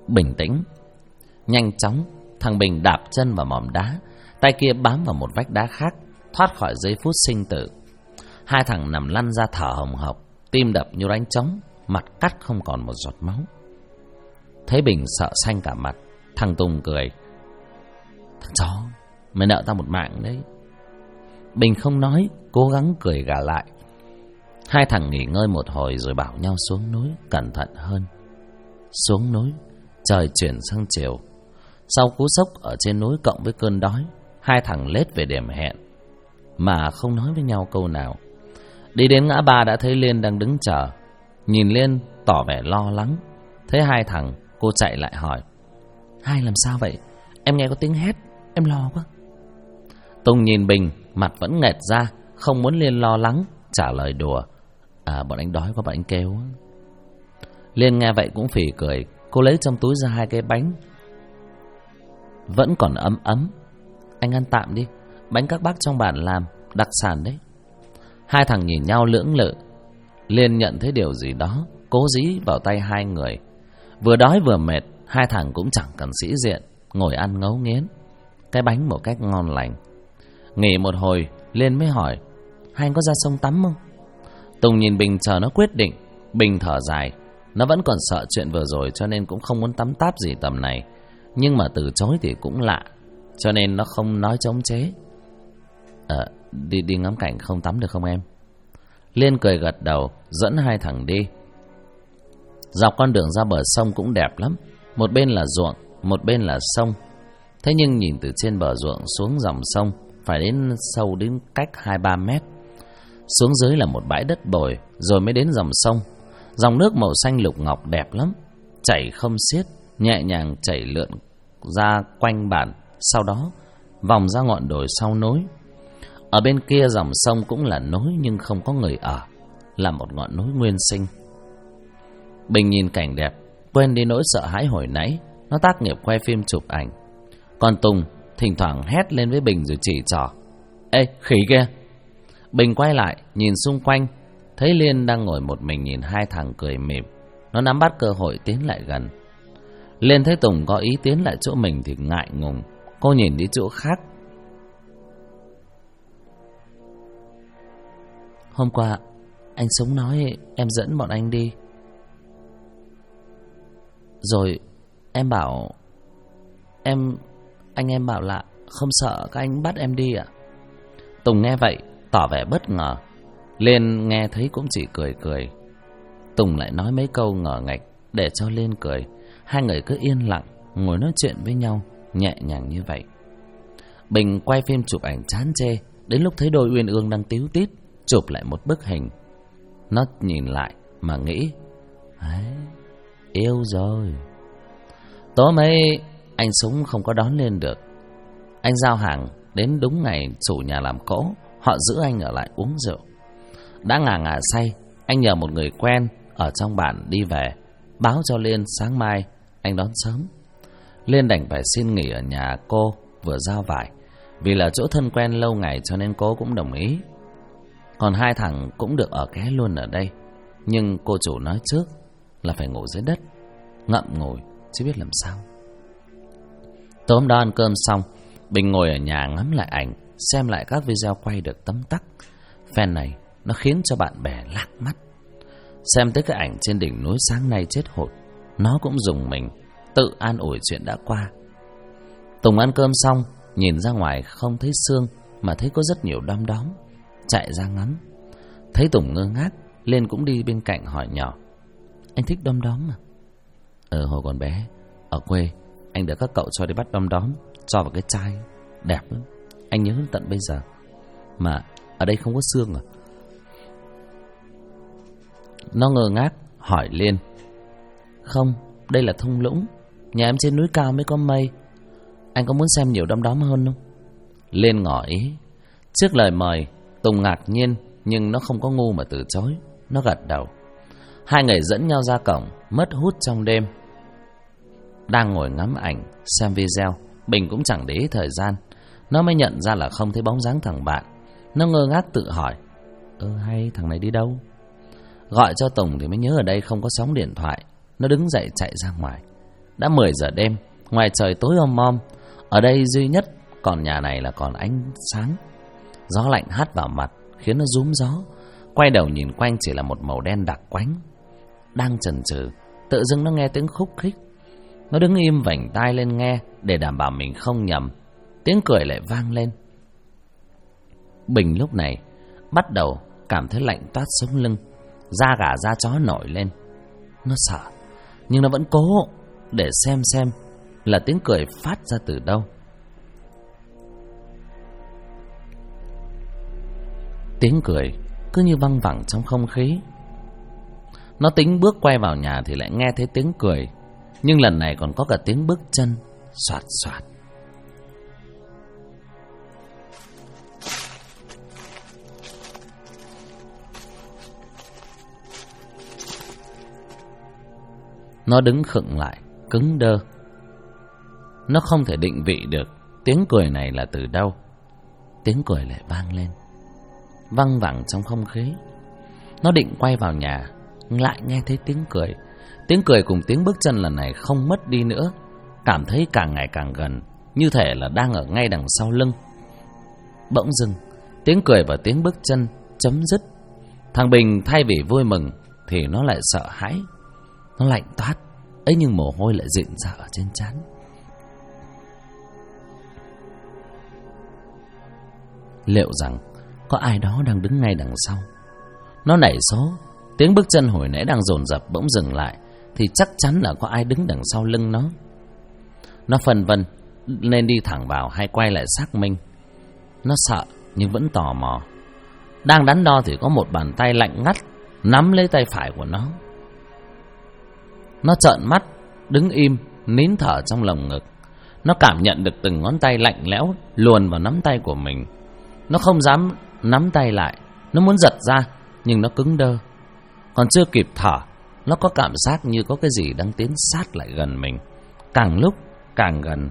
Bình tĩnh. Nhanh chóng, thằng Bình đạp chân vào mỏm đá, tay kia bám vào một vách đá khác, thoát khỏi giây phút sinh tử. Hai thằng nằm lăn ra thở hồng hộc, tim đập như đánh trống, mặt cắt không còn một giọt máu. Thấy Bình sợ xanh cả mặt, thằng Tùng cười. Thằng chó, mày nợ tao một mạng đấy. Bình không nói, cố gắng cười gà lại. Hai thằng nghỉ ngơi một hồi rồi bảo nhau xuống núi cẩn thận hơn. Xuống núi, trời chuyển sang chiều. Sau cú sốc ở trên núi cộng với cơn đói, hai thằng lết về điểm hẹn mà không nói với nhau câu nào. Đi đến ngã ba đã thấy Liên đang đứng chờ. Nhìn Liên tỏ vẻ lo lắng. Thấy hai thằng, cô chạy lại hỏi. Hai làm sao vậy? Em nghe có tiếng hét, em lo quá. Tùng nhìn Bình, mặt vẫn nghệt ra, không muốn Liên lo lắng, trả lời đùa. Bọn anh đói quá, bọn anh kêu. Liên nghe vậy cũng phì cười. Cô lấy trong túi ra 2 cái bánh vẫn còn ấm ấm. Anh ăn tạm đi, bánh các bác trong bản làm, đặc sản đấy. Hai thằng nhìn nhau lưỡng lự. Liên nhận thấy điều gì đó cố dí vào tay hai người. Vừa đói vừa mệt, hai thằng cũng chẳng cần sĩ diện, ngồi ăn ngấu nghiến cái bánh một cách ngon lành. Nghỉ một hồi, Liên mới hỏi. Hai anh có ra sông tắm không? Tùng nhìn Bình chờ nó quyết định. Bình thở dài. Nó vẫn còn sợ chuyện vừa rồi cho nên cũng không muốn tắm táp gì tầm này. Nhưng mà từ chối thì cũng lạ, cho nên nó không nói chống chế. Đi ngắm cảnh không tắm được không em? Liên cười gật đầu, dẫn hai thằng đi. Dọc con đường ra bờ sông cũng đẹp lắm. Một bên là ruộng, một bên là sông. Thế nhưng nhìn từ trên bờ ruộng xuống dòng sông phải đến sâu đến cách 2-3 mét. Xuống dưới là một bãi đất bồi, rồi mới đến dòng sông. Dòng nước màu xanh lục ngọc đẹp lắm, chảy không xiết, nhẹ nhàng chảy lượn ra quanh bản, sau đó vòng ra ngọn đồi sau núi. Ở bên kia dòng sông cũng là núi nhưng không có người ở, là một ngọn núi nguyên sinh. Bình nhìn cảnh đẹp, quên đi nỗi sợ hãi hồi nãy, nó tác nghiệp quay phim chụp ảnh. Còn Tùng thỉnh thoảng hét lên với Bình rồi chỉ trỏ. Ê, khỉ kia! Bình quay lại, nhìn xung quanh, thấy Liên đang ngồi một mình nhìn hai thằng cười mỉm. Nó nắm bắt cơ hội tiến lại gần. Liên thấy Tùng có ý tiến lại chỗ mình thì ngại ngùng. Cô nhìn đi chỗ khác. Hôm qua anh Súng nói em dẫn bọn anh đi, rồi em bảo anh em bảo là không sợ các anh bắt em đi ạ. Tùng nghe vậy tỏ vẻ bất ngờ. Liên nghe thấy cũng chỉ cười cười. Tùng lại nói mấy câu ngờ nghệch để cho Liên cười. Hai người cứ yên lặng ngồi nói chuyện với nhau nhẹ nhàng như vậy. Bình quay phim chụp ảnh chán chê. Đến lúc thấy đôi uyên ương đang tíu tít, chụp lại một bức hình. Nó nhìn lại mà nghĩ, yêu rồi. Tối mấy anh Súng không có đón lên được. Anh giao hàng đến đúng ngày chủ nhà làm cỗ. Họ giữ anh ở lại uống rượu. Đã ngà say, anh nhờ một người quen ở trong bản đi về, báo cho Liên sáng mai anh đón sớm. Liên đành phải xin nghỉ ở nhà cô vừa giao vải. Vì là chỗ thân quen lâu ngày cho nên cô cũng đồng ý. Còn hai thằng cũng được ở ké luôn ở đây. Nhưng cô chủ nói trước là phải ngủ dưới đất, ngậm ngùi chứ biết làm sao. Tối hôm đó ăn cơm xong, Bình ngồi ở nhà ngắm lại ảnh, xem lại các video quay được tấm tắc. Phen này nó khiến cho bạn bè lác mắt. Xem tới cái ảnh trên đỉnh núi sáng nay chết hụt, nó cũng rùng mình, tự an ủi chuyện đã qua. Tùng ăn cơm xong, nhìn ra ngoài không thấy Sương mà thấy có rất nhiều đom đóm, chạy ra ngắm. Thấy Tùng ngơ ngác, Lên cũng đi bên cạnh hỏi nhỏ. Anh thích đom đóm à? Hồi còn bé ở quê anh được các cậu cho đi bắt đom đóm, cho vào cái chai đẹp lắm, anh nhớ đến tận bây giờ. Mà ở đây không có Sương à? Nó ngơ ngác hỏi Liên. Không, đây là thung lũng, nhà em trên núi cao mới có mây. Anh có muốn xem nhiều đom đóm hơn không? Liên ngỏ ý. Trước lời mời, Tùng ngạc nhiên nhưng nó không có ngu mà từ chối. Nó gật đầu. Hai người dẫn nhau ra cổng, mất hút trong đêm. Đang ngồi ngắm ảnh, xem video, Bình cũng chẳng để ý thời gian. Nó mới nhận ra là không thấy bóng dáng thằng bạn. Nó ngơ ngác tự hỏi, hay thằng này đi đâu? Gọi cho Tùng thì mới nhớ ở đây không có sóng điện thoại. Nó đứng dậy chạy ra ngoài. Đã 10 giờ đêm, ngoài trời tối om om. Ở đây duy nhất còn nhà này là còn ánh sáng. Gió lạnh hắt vào mặt khiến nó rúm gió. Quay đầu nhìn quanh chỉ là một màu đen đặc quánh. Đang chần chừ, tự dưng nó nghe tiếng khúc khích. Nó đứng im vành tai lên nghe để đảm bảo mình không nhầm. Tiếng cười lại vang lên. Bình lúc này bắt đầu cảm thấy lạnh toát sống lưng, da gà da chó nổi lên. Nó sợ, nhưng nó vẫn cố để xem là tiếng cười phát ra từ đâu. Tiếng cười cứ như văng vẳng trong không khí. Nó tính bước quay vào nhà thì lại nghe thấy tiếng cười, nhưng lần này còn có cả tiếng bước chân xoạt xoạt. Nó đứng khựng lại, cứng đơ. Nó không thể định vị được tiếng cười này là từ đâu. Tiếng cười lại vang lên, văng vẳng trong không khí. Nó định quay vào nhà, lại nghe thấy tiếng cười. Tiếng cười cùng tiếng bước chân lần này không mất đi nữa, cảm thấy càng ngày càng gần, như thể là đang ở ngay đằng sau lưng. Bỗng dưng, tiếng cười và tiếng bước chân chấm dứt. Thằng Bình thay vì vui mừng thì nó lại sợ hãi. Nó lạnh toát, ấy nhưng mồ hôi lại rịn ra ở trên trán. Liệu rằng có ai đó đang đứng ngay đằng sau? Nó nảy số, tiếng bước chân hồi nãy đang dồn dập bỗng dừng lại, thì chắc chắn là có ai đứng đằng sau lưng nó. Nó phân vân nên đi thẳng vào hay quay lại xác minh. Nó sợ nhưng vẫn tò mò. Đang đắn đo thì có một bàn tay lạnh ngắt nắm lấy tay phải của nó. Nó trợn mắt, đứng im, nín thở trong lồng ngực. Nó cảm nhận được từng ngón tay lạnh lẽo luồn vào nắm tay của mình. Nó không dám nắm tay lại. Nó muốn giật ra, nhưng nó cứng đơ. Còn chưa kịp thở, nó có cảm giác như có cái gì đang tiến sát lại gần mình. Càng lúc càng gần.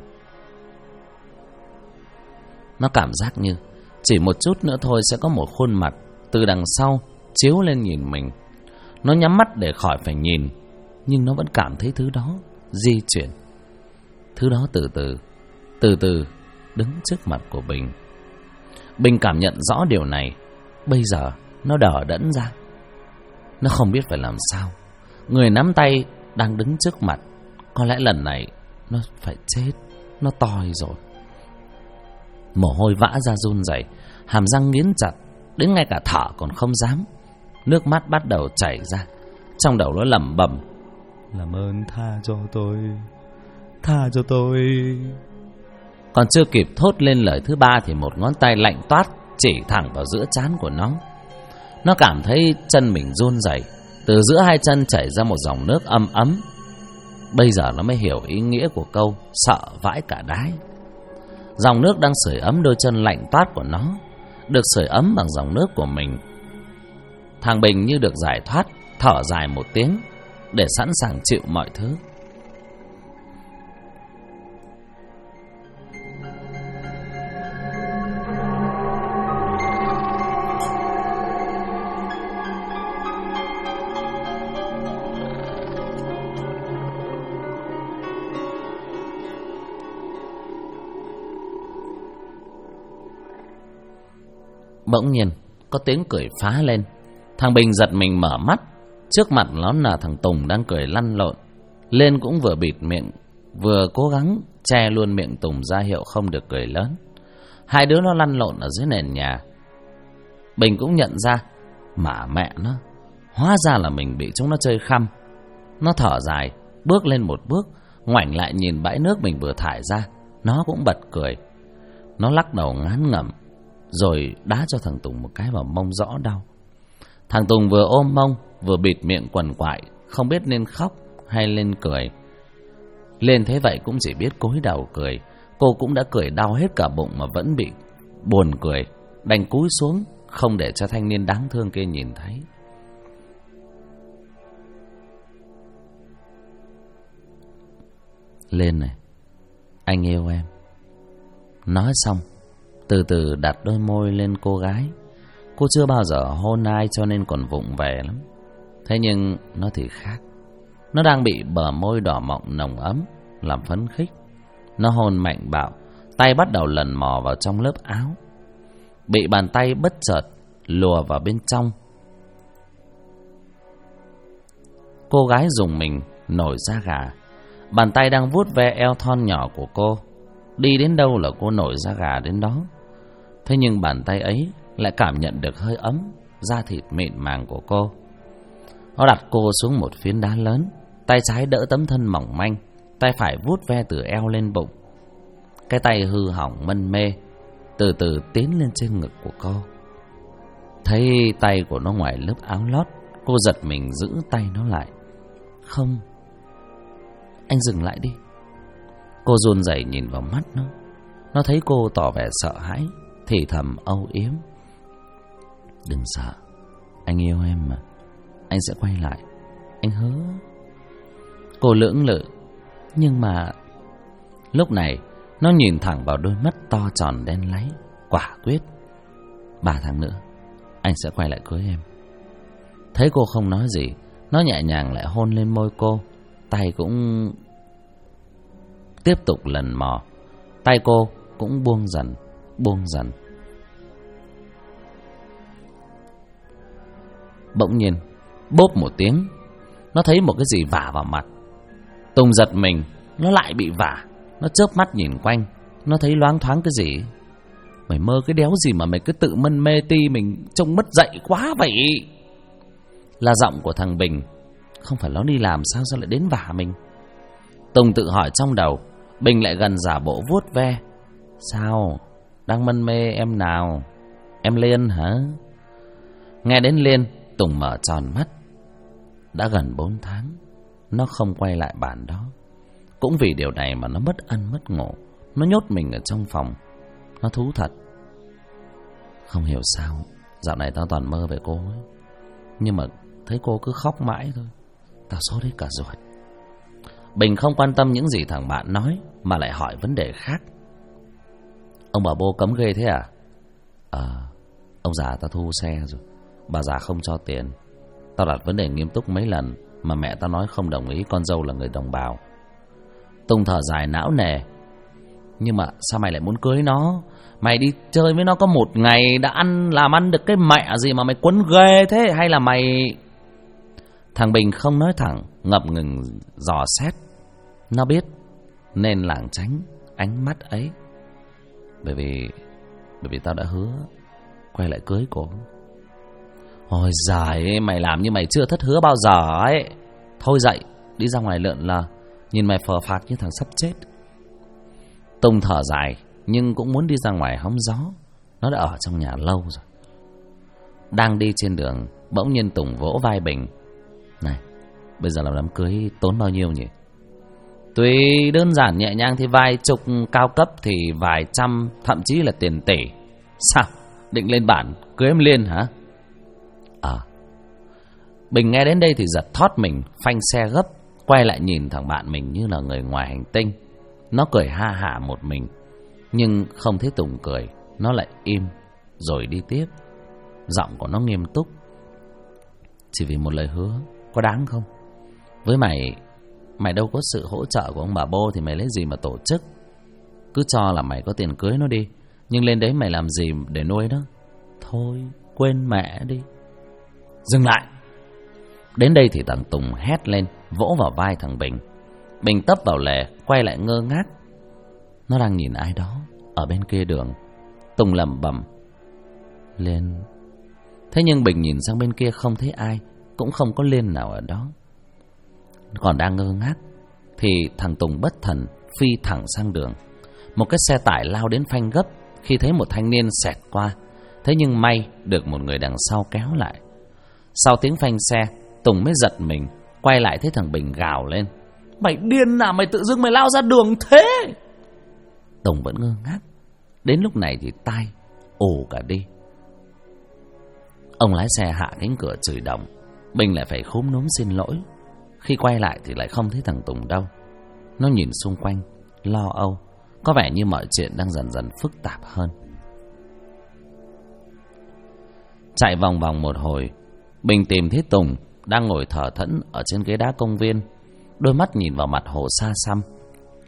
Nó cảm giác như chỉ một chút nữa thôi sẽ có một khuôn mặt từ đằng sau chiếu lên nhìn mình. Nó nhắm mắt để khỏi phải nhìn, nhưng nó vẫn cảm thấy thứ đó di chuyển. Thứ đó từ từ đứng trước mặt của Bình. Bình cảm nhận rõ điều này. Bây giờ nó đờ đẫn ra. Nó không biết phải làm sao. Người nắm tay đang đứng trước mặt, có lẽ lần này nó phải chết. Nó toi rồi. Mồ hôi vã ra run rẩy, hàm răng nghiến chặt, đến ngay cả thở còn không dám. Nước mắt bắt đầu chảy ra. Trong đầu nó lẩm bẩm: làm ơn tha cho tôi, tha cho tôi. Còn chưa kịp thốt lên lời thứ ba thì một ngón tay lạnh toát chỉ thẳng vào giữa trán của nó. Nó cảm thấy chân mình run rẩy, từ giữa hai chân chảy ra một dòng nước ấm ấm. Bây giờ nó mới hiểu ý nghĩa của câu sợ vãi cả đái. Dòng nước đang sưởi ấm đôi chân lạnh toát của nó, được sưởi ấm bằng dòng nước của mình. Thằng Bình như được giải thoát, thở dài một tiếng để sẵn sàng chịu mọi thứ. Bỗng nhiên có tiếng cười phá lên. Thằng Bình giật mình mở mắt. Trước mặt nó là thằng Tùng đang cười lăn lộn. Lên cũng vừa bịt miệng, vừa cố gắng che luôn miệng Tùng ra hiệu không được cười lớn. Hai đứa nó lăn lộn ở dưới nền nhà. Bình cũng nhận ra, mà mẹ nó, hóa ra là mình bị chúng nó chơi khăm. Nó thở dài, bước lên một bước, ngoảnh lại nhìn bãi nước mình vừa thải ra. Nó cũng bật cười. Nó lắc đầu ngán ngẩm, rồi đá cho thằng Tùng một cái vào mông rõ đau. Thằng Tùng vừa ôm mông vừa bịt miệng quằn quại, không biết nên khóc hay nên cười. Lên thế vậy cũng chỉ biết cúi đầu cười. Cô cũng đã cười đau hết cả bụng mà vẫn bị buồn cười, đành cúi xuống không để cho thanh niên đáng thương kia nhìn thấy. Lên này, anh yêu em. Nói xong, từ từ đặt đôi môi lên cô gái. Cô chưa bao giờ hôn ai cho nên còn vụng về lắm. Thế nhưng nó thì khác. Nó đang bị bờ môi đỏ mọng nồng ấm làm phấn khích. Nó hôn mạnh bạo, tay bắt đầu lần mò vào trong lớp áo. Bị bàn tay bất chợt lùa vào bên trong. Cô gái dùng mình nổi da gà. Bàn tay đang vuốt ve eo thon nhỏ của cô. Đi đến đâu là cô nổi da gà đến đó. Thế nhưng bàn tay ấy lại cảm nhận được hơi ấm da thịt mịn màng của cô. Nó đặt cô xuống một phiến đá lớn. Tay trái đỡ tấm thân mỏng manh, tay phải vuốt ve từ eo lên bụng. Cái tay hư hỏng mân mê từ từ tiến lên trên ngực của cô. Thấy tay của nó ngoài lớp áo lót, cô giật mình giữ tay nó lại. Không, anh dừng lại đi. Cô run rẩy nhìn vào mắt nó. Nó thấy cô tỏ vẻ sợ hãi, thì thầm âu yếm. Đừng sợ, anh yêu em mà. Anh sẽ quay lại, anh hứa. Cô lưỡng lự. Nhưng mà lúc này nó nhìn thẳng vào đôi mắt to tròn đen láy, quả quyết. 3 tháng nữa anh sẽ quay lại cưới em. Thấy cô không nói gì, nó nhẹ nhàng lại hôn lên môi cô. Tay cũng tiếp tục lần mò. Tay cô cũng buông dần, buông dần. Bỗng nhiên bốp một tiếng, nó thấy một cái gì vả vào mặt. Tùng giật mình, nó lại bị vả. Nó chớp mắt nhìn quanh, nó thấy loáng thoáng cái gì. Mày mơ cái đéo gì mà mày cứ tự mân mê ti, mình trông mất dạy quá vậy. Là giọng của thằng Bình. Không phải nó đi làm sao lại đến vả mình? Tùng tự hỏi trong đầu. Bình lại gần giả bộ vuốt ve. Sao? Đang mân mê em nào? Em Liên hả? Nghe đến Liên, Tùng mở tròn mắt. Đã gần 4 tháng nó không quay lại bàn đó. Cũng vì điều này mà nó mất ăn mất ngủ. Nó nhốt mình ở trong phòng. Nó thú thật. Không hiểu sao dạo này tao toàn mơ về cô ấy. Nhưng mà thấy cô cứ khóc mãi thôi. Tao sốt hết cả ruột. Bình không quan tâm những gì thằng bạn nói, mà lại hỏi vấn đề khác. Ông bà Bô cấm ghê thế à? Ông già tao thu xe rồi, bà già không cho tiền. Tao đặt vấn đề nghiêm túc mấy lần mà mẹ tao nói không đồng ý con dâu là người đồng bào. Tùng thở dài não nề. Nhưng mà sao mày lại muốn cưới nó? Mày đi chơi với nó có 1 ngày đã làm ăn được cái mẹ gì mà mày quấn ghê thế? Hay là mày... Thằng Bình không nói thẳng, ngập ngừng dò xét. Nó biết nên lảng tránh ánh mắt ấy. Bởi vì tao đã hứa quay lại cưới cô. Ôi giời, mày làm như mày chưa thất hứa bao giờ ấy. Thôi dậy, đi ra ngoài lượn lờ. Nhìn mày phờ phạc như thằng sắp chết. Tùng thở dài, nhưng cũng muốn đi ra ngoài hóng gió. Nó đã ở trong nhà lâu rồi. Đang đi trên đường, bỗng nhiên Tùng vỗ vai Bình. Này, bây giờ làm đám cưới tốn bao nhiêu nhỉ? Tuy đơn giản nhẹ nhàng thì vài chục, cao cấp thì vài trăm, thậm chí là tiền tỷ. Sao? Định lên bản cưới em Liên hả? Bình nghe đến đây thì giật thót mình, phanh xe gấp, quay lại nhìn thằng bạn mình như là người ngoài hành tinh. Nó cười ha hả một mình, nhưng không thấy Tùng cười. Nó lại im rồi đi tiếp. Giọng của nó nghiêm túc. Chỉ vì một lời hứa có đáng không? Với mày đâu có sự hỗ trợ của ông bà Bô thì mày lấy gì mà tổ chức? Cứ cho là mày có tiền cưới nó đi, nhưng lên đấy mày làm gì để nuôi nó? Thôi quên mẹ đi. Dừng lại. Đến đây thì thằng Tùng hét lên, vỗ vào vai thằng Bình. Bình tấp vào lề, quay lại ngơ ngác. Nó đang nhìn ai đó ở bên kia đường. Tùng lẩm bẩm Liên. Thế nhưng Bình nhìn sang bên kia không thấy ai, cũng không có Liên nào ở đó. Còn đang ngơ ngác thì thằng Tùng bất thần phi thẳng sang đường. Một cái xe tải lao đến phanh gấp khi thấy một thanh niên xẹt qua. Thế nhưng may được một người đằng sau kéo lại. Sau tiếng phanh xe, Tùng mới giật mình, quay lại thấy thằng Bình gào lên. Mày điên à, mày tự dưng mày lao ra đường thế? Tùng vẫn ngơ ngác. Đến lúc này thì tai ồ cả đi. Ông lái xe hạ cánh cửa chửi đồng. Bình lại phải khúm núm xin lỗi. Khi quay lại thì lại không thấy thằng Tùng đâu. Nó nhìn xung quanh, lo âu. Có vẻ như mọi chuyện đang dần dần phức tạp hơn. Chạy vòng vòng một hồi, Bình tìm thấy Tùng đang ngồi thở thẫn ở trên ghế đá công viên. Đôi mắt nhìn vào mặt hồ xa xăm.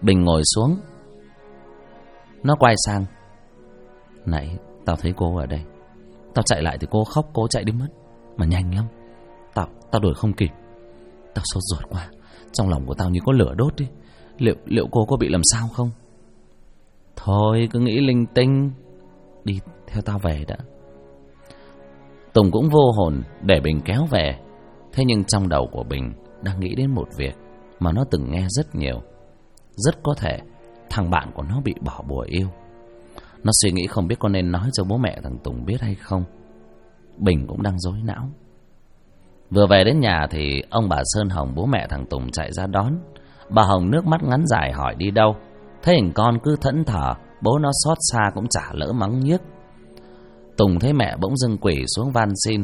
Bình ngồi xuống. Nó quay sang. Nãy tao thấy cô ở đây, tao chạy lại thì cô khóc, cô chạy đi mất. Mà nhanh lắm. Tao đuổi không kịp. Tao sốt ruột quá, trong lòng của tao như có lửa đốt đi. Liệu cô có bị làm sao không? Thôi cứ nghĩ linh tinh. Đi theo tao về đã. Tùng cũng vô hồn để Bình kéo về. Thế nhưng trong đầu của Bình đang nghĩ đến một việc mà nó từng nghe rất nhiều. Rất có thể thằng bạn của nó bị bỏ bùa yêu. Nó suy nghĩ không biết có nên nói cho bố mẹ thằng Tùng biết hay không. Bình cũng đang rối não. Vừa về đến nhà thì ông bà Sơn Hồng bố mẹ thằng Tùng chạy ra đón. Bà Hồng nước mắt ngắn dài hỏi đi đâu. Thấy hình con cứ thẫn thờ, bố nó xót xa cũng chả lỡ mắng nhiếc. Tùng thấy mẹ bỗng dưng quỳ xuống van xin.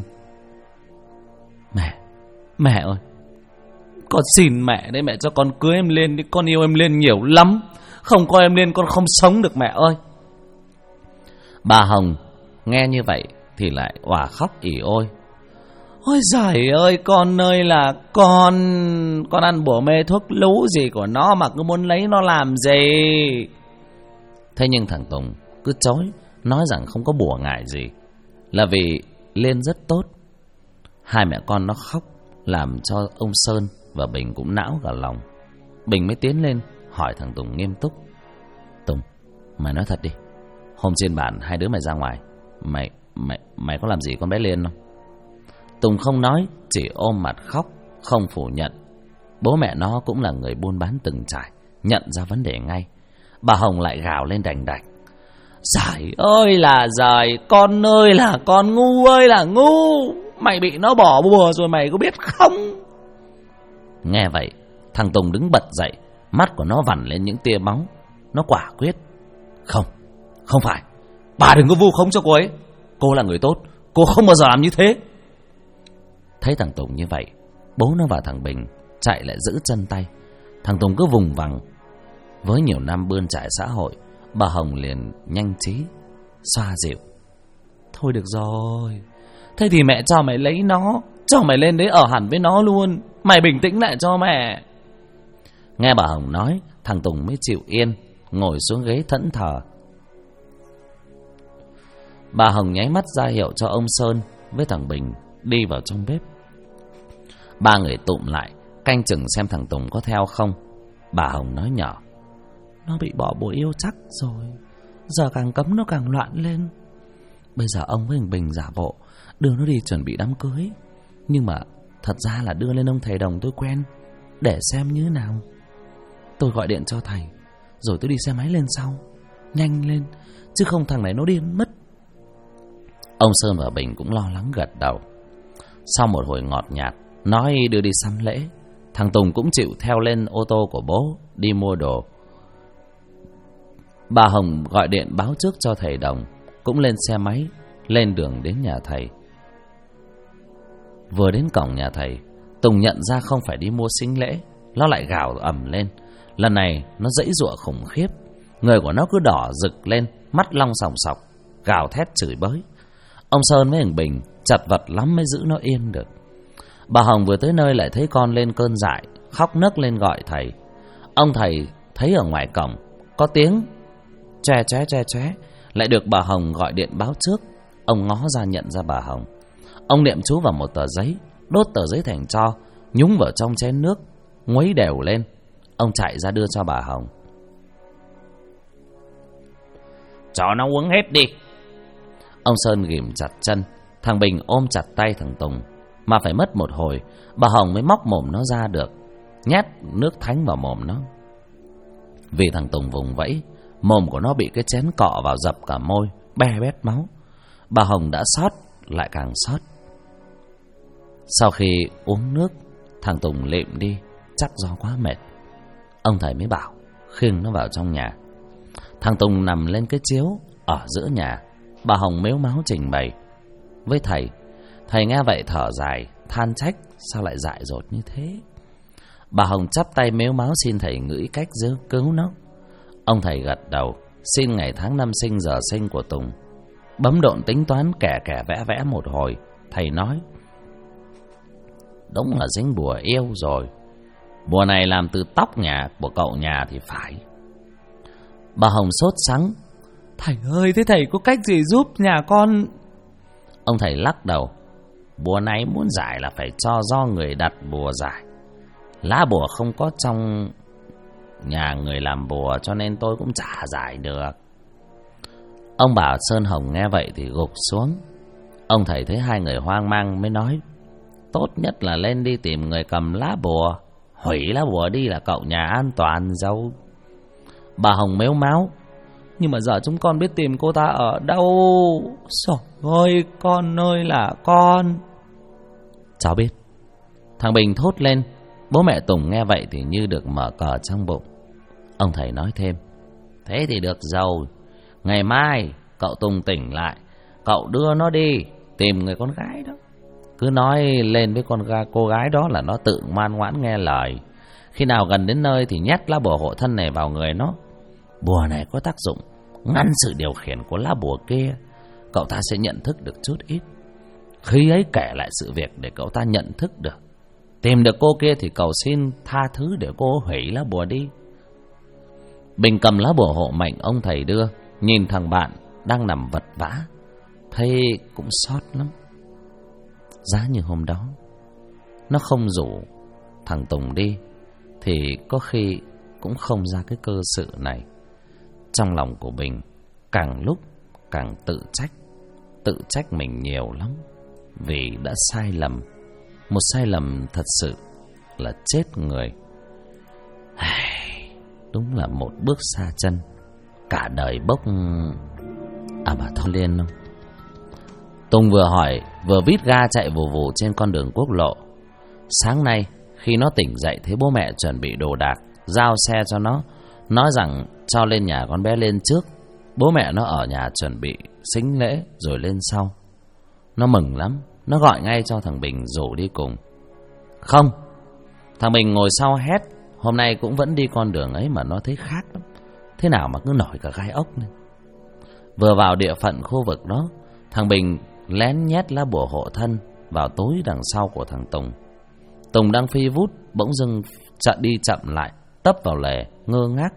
Mẹ ơi, con xin mẹ đấy, mẹ cho con cưới em lên đi, con yêu em lên nhiều lắm. Không có em lên con không sống được mẹ ơi. Bà Hồng nghe như vậy thì lại òa khóc ỉ ôi. Ôi giời ơi, con ơi là con ăn bùa mê thuốc lú gì của nó mà cứ muốn lấy nó làm gì. Thế nhưng thằng Tùng cứ chối, nói rằng không có bùa ngại gì, là vì Liên rất tốt. Hai mẹ con nó khóc làm cho ông Sơn và Bình cũng não cả lòng. Bình mới tiến lên hỏi thằng Tùng nghiêm túc. Tùng, mày nói thật đi, hôm trên bàn hai đứa mày ra ngoài, Mày có làm gì con bé Liên không? Tùng không nói, chỉ ôm mặt khóc, không phủ nhận. Bố mẹ nó cũng là người buôn bán từng trải, nhận ra vấn đề ngay. Bà Hồng lại gào lên đành đạch. Giời ơi là giời, con ơi là con, ngu ơi là ngu. Mày bị nó bỏ bùa rồi mày có biết không? Nghe vậy, thằng Tùng đứng bật dậy, mắt của nó vằn lên những tia máu. Nó quả quyết. Không phải, bà đừng có vu khống cho cô ấy. Cô là người tốt, cô không bao giờ làm như thế. Thấy thằng Tùng như vậy, bố nó và thằng Bình chạy lại giữ chân tay. Thằng Tùng cứ vùng vằng. Với nhiều năm bươn trải xã hội, bà Hồng liền nhanh trí xoa dịu. Thôi được rồi, thế thì mẹ cho mày lấy nó, cho mày lên đấy ở hẳn với nó luôn. Mày bình tĩnh lại cho mẹ. Nghe bà Hồng nói, thằng Tùng mới chịu yên, ngồi xuống ghế thẫn thờ. Bà Hồng nháy mắt ra hiệu cho ông Sơn với thằng Bình đi vào trong bếp. Ba người tụm lại canh chừng xem thằng Tùng có theo không. Bà Hồng nói nhỏ. Nó bị bỏ bùa yêu chắc rồi, giờ càng cấm nó càng loạn lên. Bây giờ ông với thằng Bình giả bộ đưa nó đi chuẩn bị đám cưới, nhưng mà thật ra là đưa lên ông thầy đồng tôi quen, để xem như thế nào. Tôi gọi điện cho thầy, rồi tôi đi xe máy lên sau. Nhanh lên, chứ không thằng này nó điên mất. Ông Sơn và Bình cũng lo lắng gật đầu. Sau một hồi ngọt nhạt nói đưa đi sắm lễ, thằng Tùng cũng chịu theo lên ô tô của bố đi mua đồ. Bà Hồng gọi điện báo trước cho thầy đồng, cũng lên xe máy lên đường đến nhà thầy. Vừa đến cổng nhà thầy, Tùng nhận ra không phải đi mua sính lễ. Nó lại gào ầm lên. Lần này nó giãy giụa khủng khiếp, người của nó cứ đỏ rực lên, mắt long sòng sọc, gào thét chửi bới. Ông Sơn với thằng Bình chật vật lắm mới giữ nó yên được. Bà Hồng vừa tới nơi lại thấy con lên cơn dại, khóc nấc lên gọi thầy. Ông thầy thấy ở ngoài cổng có tiếng tre tre, lại được bà Hồng gọi điện báo trước. Ông ngó ra nhận ra bà Hồng. Ông niệm chú vào một tờ giấy, đốt tờ giấy thành tro, nhúng vào trong chén nước, nguấy đều lên. Ông chạy ra đưa cho bà Hồng. Cho nó uống hết đi. Ông Sơn ghìm chặt chân, thằng Bình ôm chặt tay thằng Tùng. Mà phải mất một hồi, bà Hồng mới móc mồm nó ra được, nhét nước thánh vào mồm nó. Vì thằng Tùng vùng vẫy, mồm của nó bị cái chén cọ vào dập cả môi, be bét máu. Bà Hồng đã xót, lại càng xót. Sau khi uống nước, thằng Tùng lịm đi, chắc do quá mệt. Ông thầy mới bảo khiêng nó vào trong nhà. Thằng Tùng nằm lên cái chiếu ở giữa nhà. Bà Hồng mếu máo trình bày với thầy. Thầy nghe vậy thở dài, than trách sao lại dại dột như thế. Bà Hồng chắp tay mếu máo xin thầy nghĩ cách cứu nó. Ông thầy gật đầu, xin ngày tháng năm sinh giờ sinh của Tùng. Bấm độn tính toán kẻ vẽ vẽ một hồi. Thầy nói, đúng là dính bùa yêu rồi. Bùa này làm từ tóc nhà của cậu nhà thì phải. Bà Hồng sốt sắng. Thầy ơi, thế thầy có cách gì giúp nhà con? Ông thầy lắc đầu. Bùa này muốn giải là phải cho do người đặt bùa giải. Lá bùa không có trong nhà người làm bùa, cho nên tôi cũng chả giải được. Ông bảo Sơn Hồng nghe vậy thì gục xuống. Ông thầy thấy hai người hoang mang mới nói, tốt nhất là lên đi tìm người cầm lá bùa. Hủy lá bùa đi là cậu nhà an toàn dâu. Bà Hồng mếu máo, nhưng mà giờ chúng con biết tìm cô ta ở đâu? Trời ơi, con ơi là con. Cháu biết. Thằng Bình thốt lên. Bố mẹ Tùng nghe vậy thì như được mở cờ trong bụng. Ông thầy nói thêm, thế thì được rồi. Ngày mai cậu Tùng tỉnh lại, cậu đưa nó đi tìm người con gái đó. Cứ nói lên với cô gái đó là nó tự ngoan ngoãn nghe lời. Khi nào gần đến nơi thì nhét lá bùa hộ thân này vào người nó. Bùa này có tác dụng ngăn sự điều khiển của lá bùa kia. Cậu ta sẽ nhận thức được chút ít. Khi ấy kể lại sự việc để cậu ta nhận thức được. Tìm được cô kia thì cầu xin tha thứ để cô hủy lá bùa đi. Bình cầm lá bùa hộ mệnh ông thầy đưa, nhìn thằng bạn đang nằm vật vã, thấy cũng xót lắm. Giá như hôm đó nó không rủ thằng Tùng đi thì có khi cũng không ra cái cơ sự này. Trong lòng của Bình càng lúc càng tự trách mình nhiều lắm, vì đã sai lầm. Một sai lầm thật sự là chết người. Đúng là một bước xa chân, cả đời bốc. Bà thôi lên không? Tùng vừa hỏi vừa vít ga chạy vù vù trên con đường quốc lộ. Sáng nay khi nó tỉnh dậy thấy bố mẹ chuẩn bị đồ đạc, giao xe cho nó, nói rằng cho lên nhà con bé lên trước, bố mẹ nó ở nhà chuẩn bị sính lễ rồi lên sau. Nó mừng lắm, nó gọi ngay cho thằng Bình rủ đi cùng. Không, thằng Bình ngồi sau hét, hôm nay cũng vẫn đi con đường ấy mà nó thấy khác lắm. Thế nào mà cứ nổi cả gai ốc lên. Vừa vào địa phận khu vực đó, thằng Bình lén nhét lá bùa hộ thân vào túi đằng sau của thằng Tùng. Tùng đang phi vút, bỗng dưng đi chậm lại, tấp vào lề, ngơ ngác.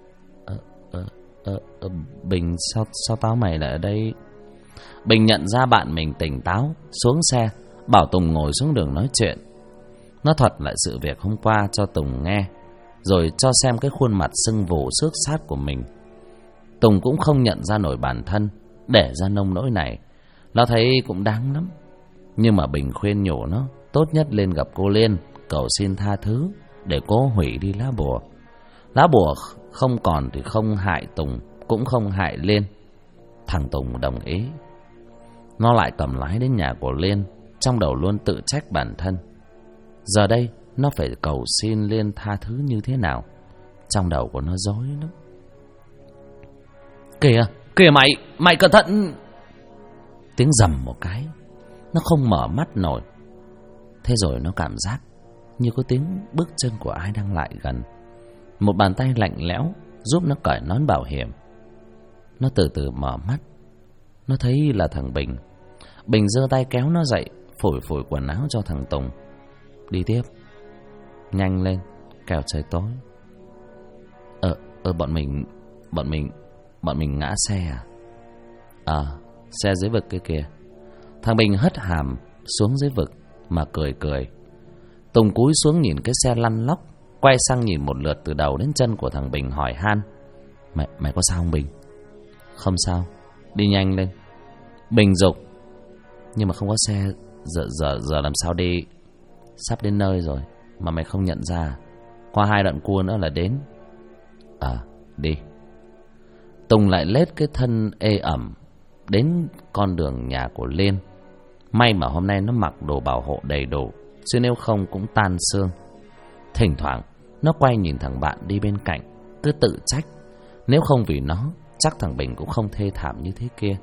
Bình, sao tao mày lại ở đây? Bình nhận ra bạn mình tỉnh táo, xuống xe, bảo Tùng ngồi xuống đường nói chuyện. Nó thuật lại sự việc hôm qua cho Tùng nghe, rồi cho xem cái khuôn mặt sưng vù xước sát của mình. Tùng cũng không nhận ra nổi bản thân, để ra nông nỗi này. Nó thấy cũng đáng lắm. Nhưng mà Bình khuyên nhủ nó tốt nhất lên gặp cô Liên, cầu xin tha thứ để cô hủy đi lá bùa. Lá bùa không còn thì không hại Tùng, cũng không hại Liên. Thằng Tùng đồng ý. Nó lại cầm lái đến nhà của Liên, trong đầu luôn tự trách bản thân. Giờ đây nó phải cầu xin Liên tha thứ như thế nào? Trong đầu của nó rối lắm. Kìa mày cẩn thận! Tiếng rầm một cái, nó không mở mắt nổi. Thế rồi nó cảm giác như có tiếng bước chân của ai đang lại gần. Một bàn tay lạnh lẽo giúp nó cởi nón bảo hiểm. Nó từ từ mở mắt. Nó thấy là thằng Bình. Bình giơ tay kéo nó dậy, phủi quần áo cho thằng Tùng. Đi tiếp, nhanh lên, kẻo trời tối. Bọn mình ngã xe à? Xe dưới vực kia kìa. Thằng Bình hất hàm xuống dưới vực mà cười. Tùng cúi xuống nhìn cái xe lăn lóc, quay sang nhìn một lượt từ đầu đến chân của thằng Bình, hỏi han: Mày có sao không Bình? Không sao, đi nhanh lên. Bình giục: nhưng mà không có xe, giờ làm sao đi? Sắp đến nơi rồi mà mày không nhận ra? Qua 2 đoạn cua nữa là đến. Đi. Tùng lại lết cái thân ê ẩm đến con đường nhà của Liên. May mà hôm nay nó mặc đồ bảo hộ đầy đủ, chứ nếu không cũng tan xương. Thỉnh thoảng nó quay nhìn thằng bạn đi bên cạnh, cứ tự trách. Nếu không vì nó, chắc thằng Bình cũng không thê thảm như thế kia.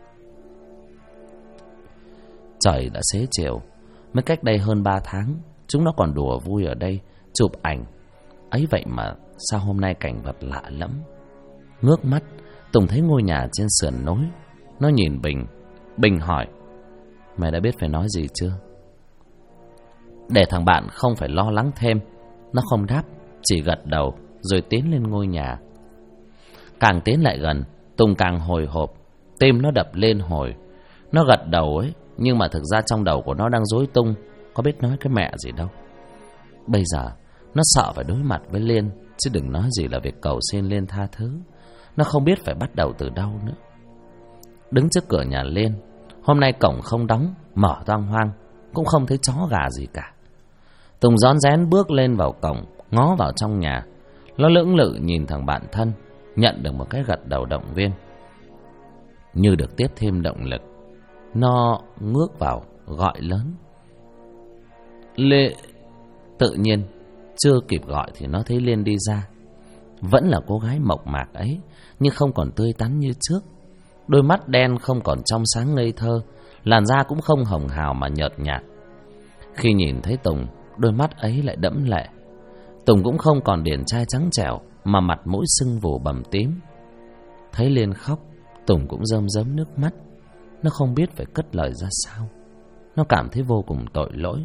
Trời đã xế chiều. Mới cách đây hơn 3 tháng, chúng nó còn đùa vui ở đây, chụp ảnh. Ấy vậy mà sao hôm nay cảnh vật lạ lắm. Ngước mắt, Tùng thấy ngôi nhà trên sườn núi. Nó nhìn Bình. Bình hỏi: mày đã biết phải nói gì chưa? Để thằng bạn không phải lo lắng thêm, Nó không đáp, chỉ gật đầu rồi tiến lên ngôi nhà. Càng tiến lại gần, Tùng càng hồi hộp, tim nó đập lên hồi. Nó gật đầu ấy, nhưng mà thực ra trong đầu của nó đang rối tung, có biết nói cái mẹ gì đâu. Bây giờ nó sợ phải đối mặt với Liên, chứ đừng nói gì là việc cầu xin Liên tha thứ. Nó không biết phải bắt đầu từ đâu nữa. Đứng trước cửa nhà Liên, hôm nay cổng không đóng, mở toang hoang, cũng không thấy chó gà gì cả. Tùng rón rén bước lên vào cổng, ngó vào trong nhà. Nó lưỡng lự nhìn thằng bạn thân, nhận được một cái gật đầu động viên. Như được tiếp thêm động lực, nó ngước vào gọi lớn: Lê. Tự nhiên chưa kịp gọi thì nó thấy Liên đi ra. Vẫn là cô gái mộc mạc ấy, nhưng không còn tươi tắn như trước. Đôi mắt đen không còn trong sáng ngây thơ, làn da cũng không hồng hào mà nhợt nhạt. Khi nhìn thấy Tùng, đôi mắt ấy lại đẫm lệ. Tùng cũng không còn điển trai trắng trẻo, mà mặt mũi sưng vù bầm tím. Thấy Liên khóc, Tùng cũng rơm rớm nước mắt. Nó không biết phải cất lời ra sao. Nó cảm thấy vô cùng tội lỗi.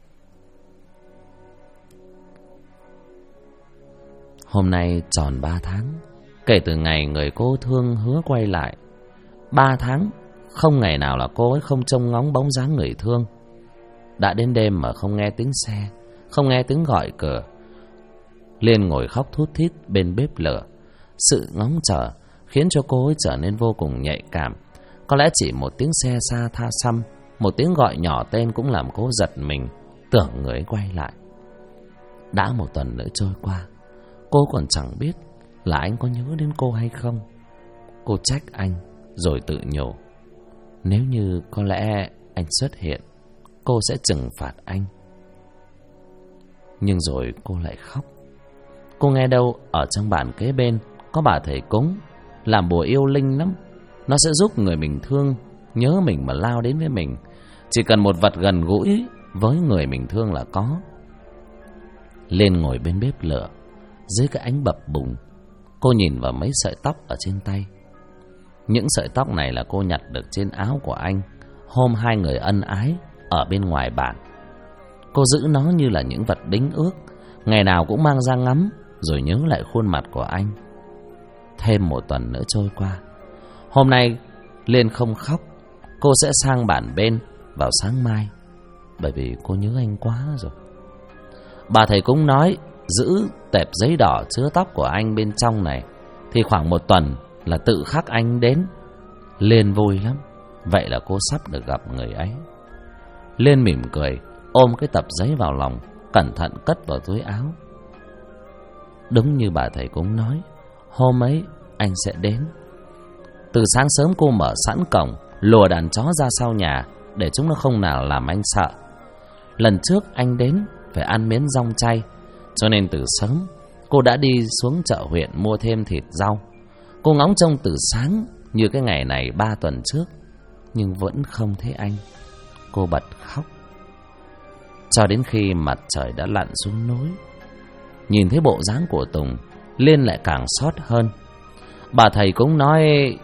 Hôm nay tròn 3 tháng kể từ ngày người cô thương hứa quay lại. 3 tháng, không ngày nào là cô ấy không trông ngóng bóng dáng người thương. Đã đến đêm mà không nghe tiếng xe, không nghe tiếng gọi cửa. Liên ngồi khóc thút thít bên bếp lửa. Sự ngóng chờ khiến cho cô ấy trở nên vô cùng nhạy cảm. Có lẽ chỉ một tiếng xe xa tha xăm, một tiếng gọi nhỏ tên cũng làm cô giật mình, tưởng người ấy quay lại. Đã một tuần nữa trôi qua, cô còn chẳng biết là anh có nhớ đến cô hay không. Cô trách anh rồi tự nhủ, nếu như có lẽ anh xuất hiện, cô sẽ trừng phạt anh. Nhưng rồi cô lại khóc. Cô nghe đâu ở trong bản kế bên có bà thầy cúng làm bùa yêu linh lắm. Nó sẽ giúp người mình thương nhớ mình mà lao đến với mình. Chỉ cần một vật gần gũi với người mình thương là có. Lên ngồi bên bếp lửa, dưới cái ánh bập bùng, cô nhìn vào mấy sợi tóc ở trên tay. Những sợi tóc này là cô nhặt được trên áo của anh hôm hai người ân ái ở bên ngoài bản. Cô giữ nó như là những vật đính ước, ngày nào cũng mang ra ngắm rồi nhớ lại khuôn mặt của anh. Thêm một tuần nữa trôi qua. Hôm nay Liên không khóc. Cô sẽ sang bản bên vào sáng mai, bởi vì cô nhớ anh quá rồi. Bà thầy cũng nói giữ tệp giấy đỏ chứa tóc của anh bên trong này thì khoảng một tuần là tự khắc anh đến. Liên vui lắm. Vậy là cô sắp được gặp người ấy. Liên mỉm cười, ôm cái tập giấy vào lòng, cẩn thận cất vào túi áo. Đúng như bà thầy cũng nói, hôm ấy anh sẽ đến. Từ sáng sớm cô mở sẵn cổng, lùa đàn chó ra sau nhà để chúng nó không nào làm anh sợ. Lần trước anh đến phải ăn miếng rong chay, cho nên từ sớm cô đã đi xuống chợ huyện mua thêm thịt rau. Cô ngóng trông từ sáng như cái ngày này 3 tuần trước, nhưng vẫn không thấy anh. Cô bật khóc cho đến khi mặt trời đã lặn xuống núi. Nhìn thấy bộ dáng của Tùng, Liên lại càng xót hơn. Bà thầy cũng nói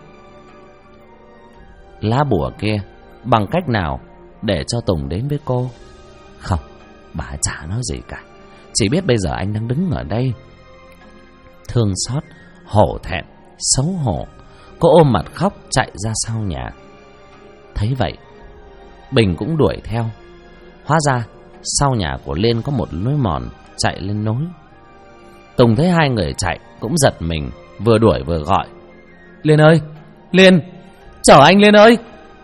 lá bùa kia bằng cách nào để cho Tùng đến với cô. Không, bà chả nói gì cả, chỉ biết bây giờ anh đang đứng ở đây. Thương xót, hổ thẹn, xấu hổ, cô ôm mặt khóc chạy ra sau nhà. Thấy vậy, Bình cũng đuổi theo. Hóa ra sau nhà của Liên có một lối mòn chạy lên núi. Tùng thấy hai người chạy cũng giật mình, vừa đuổi vừa gọi: Liên ơi, Liên, chở anh Liên ơi.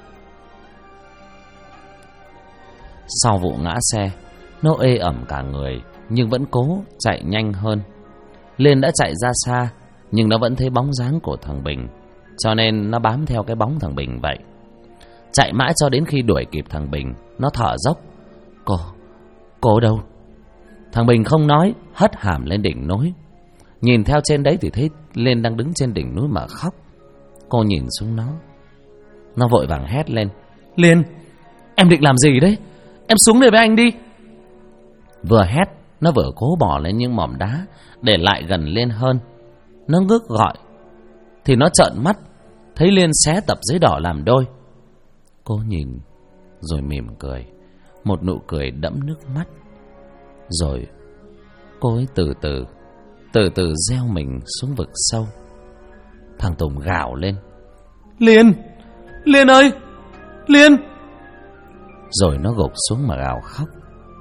Sau vụ ngã xe, nó ê ẩm cả người nhưng vẫn cố chạy nhanh hơn. Liên đã chạy ra xa nhưng nó vẫn thấy bóng dáng của thằng Bình, cho nên nó bám theo cái bóng thằng Bình vậy. Chạy mãi cho đến khi đuổi kịp thằng Bình, nó thở dốc: Cô đâu? Thằng Bình không nói, hất hàm lên đỉnh núi. Nhìn theo trên đấy thì thấy Liên đang đứng trên đỉnh núi mà khóc. Cô nhìn xuống nó vội vàng hét lên: Liên, em định làm gì đấy? Em xuống đây với anh đi. Vừa hét, nó vừa cố bỏ lên những mỏm đá để lại gần Liên hơn. Nó ngước gọi thì nó trợn mắt thấy Liên xé tập giấy đỏ làm đôi. Cô nhìn rồi mỉm cười, một nụ cười đẫm nước mắt. Rồi Cô ấy từ từ gieo mình xuống vực sâu. Thằng Tùng gào lên: Liên! Liên ơi! Liên! Rồi nó gục xuống mà gào khóc.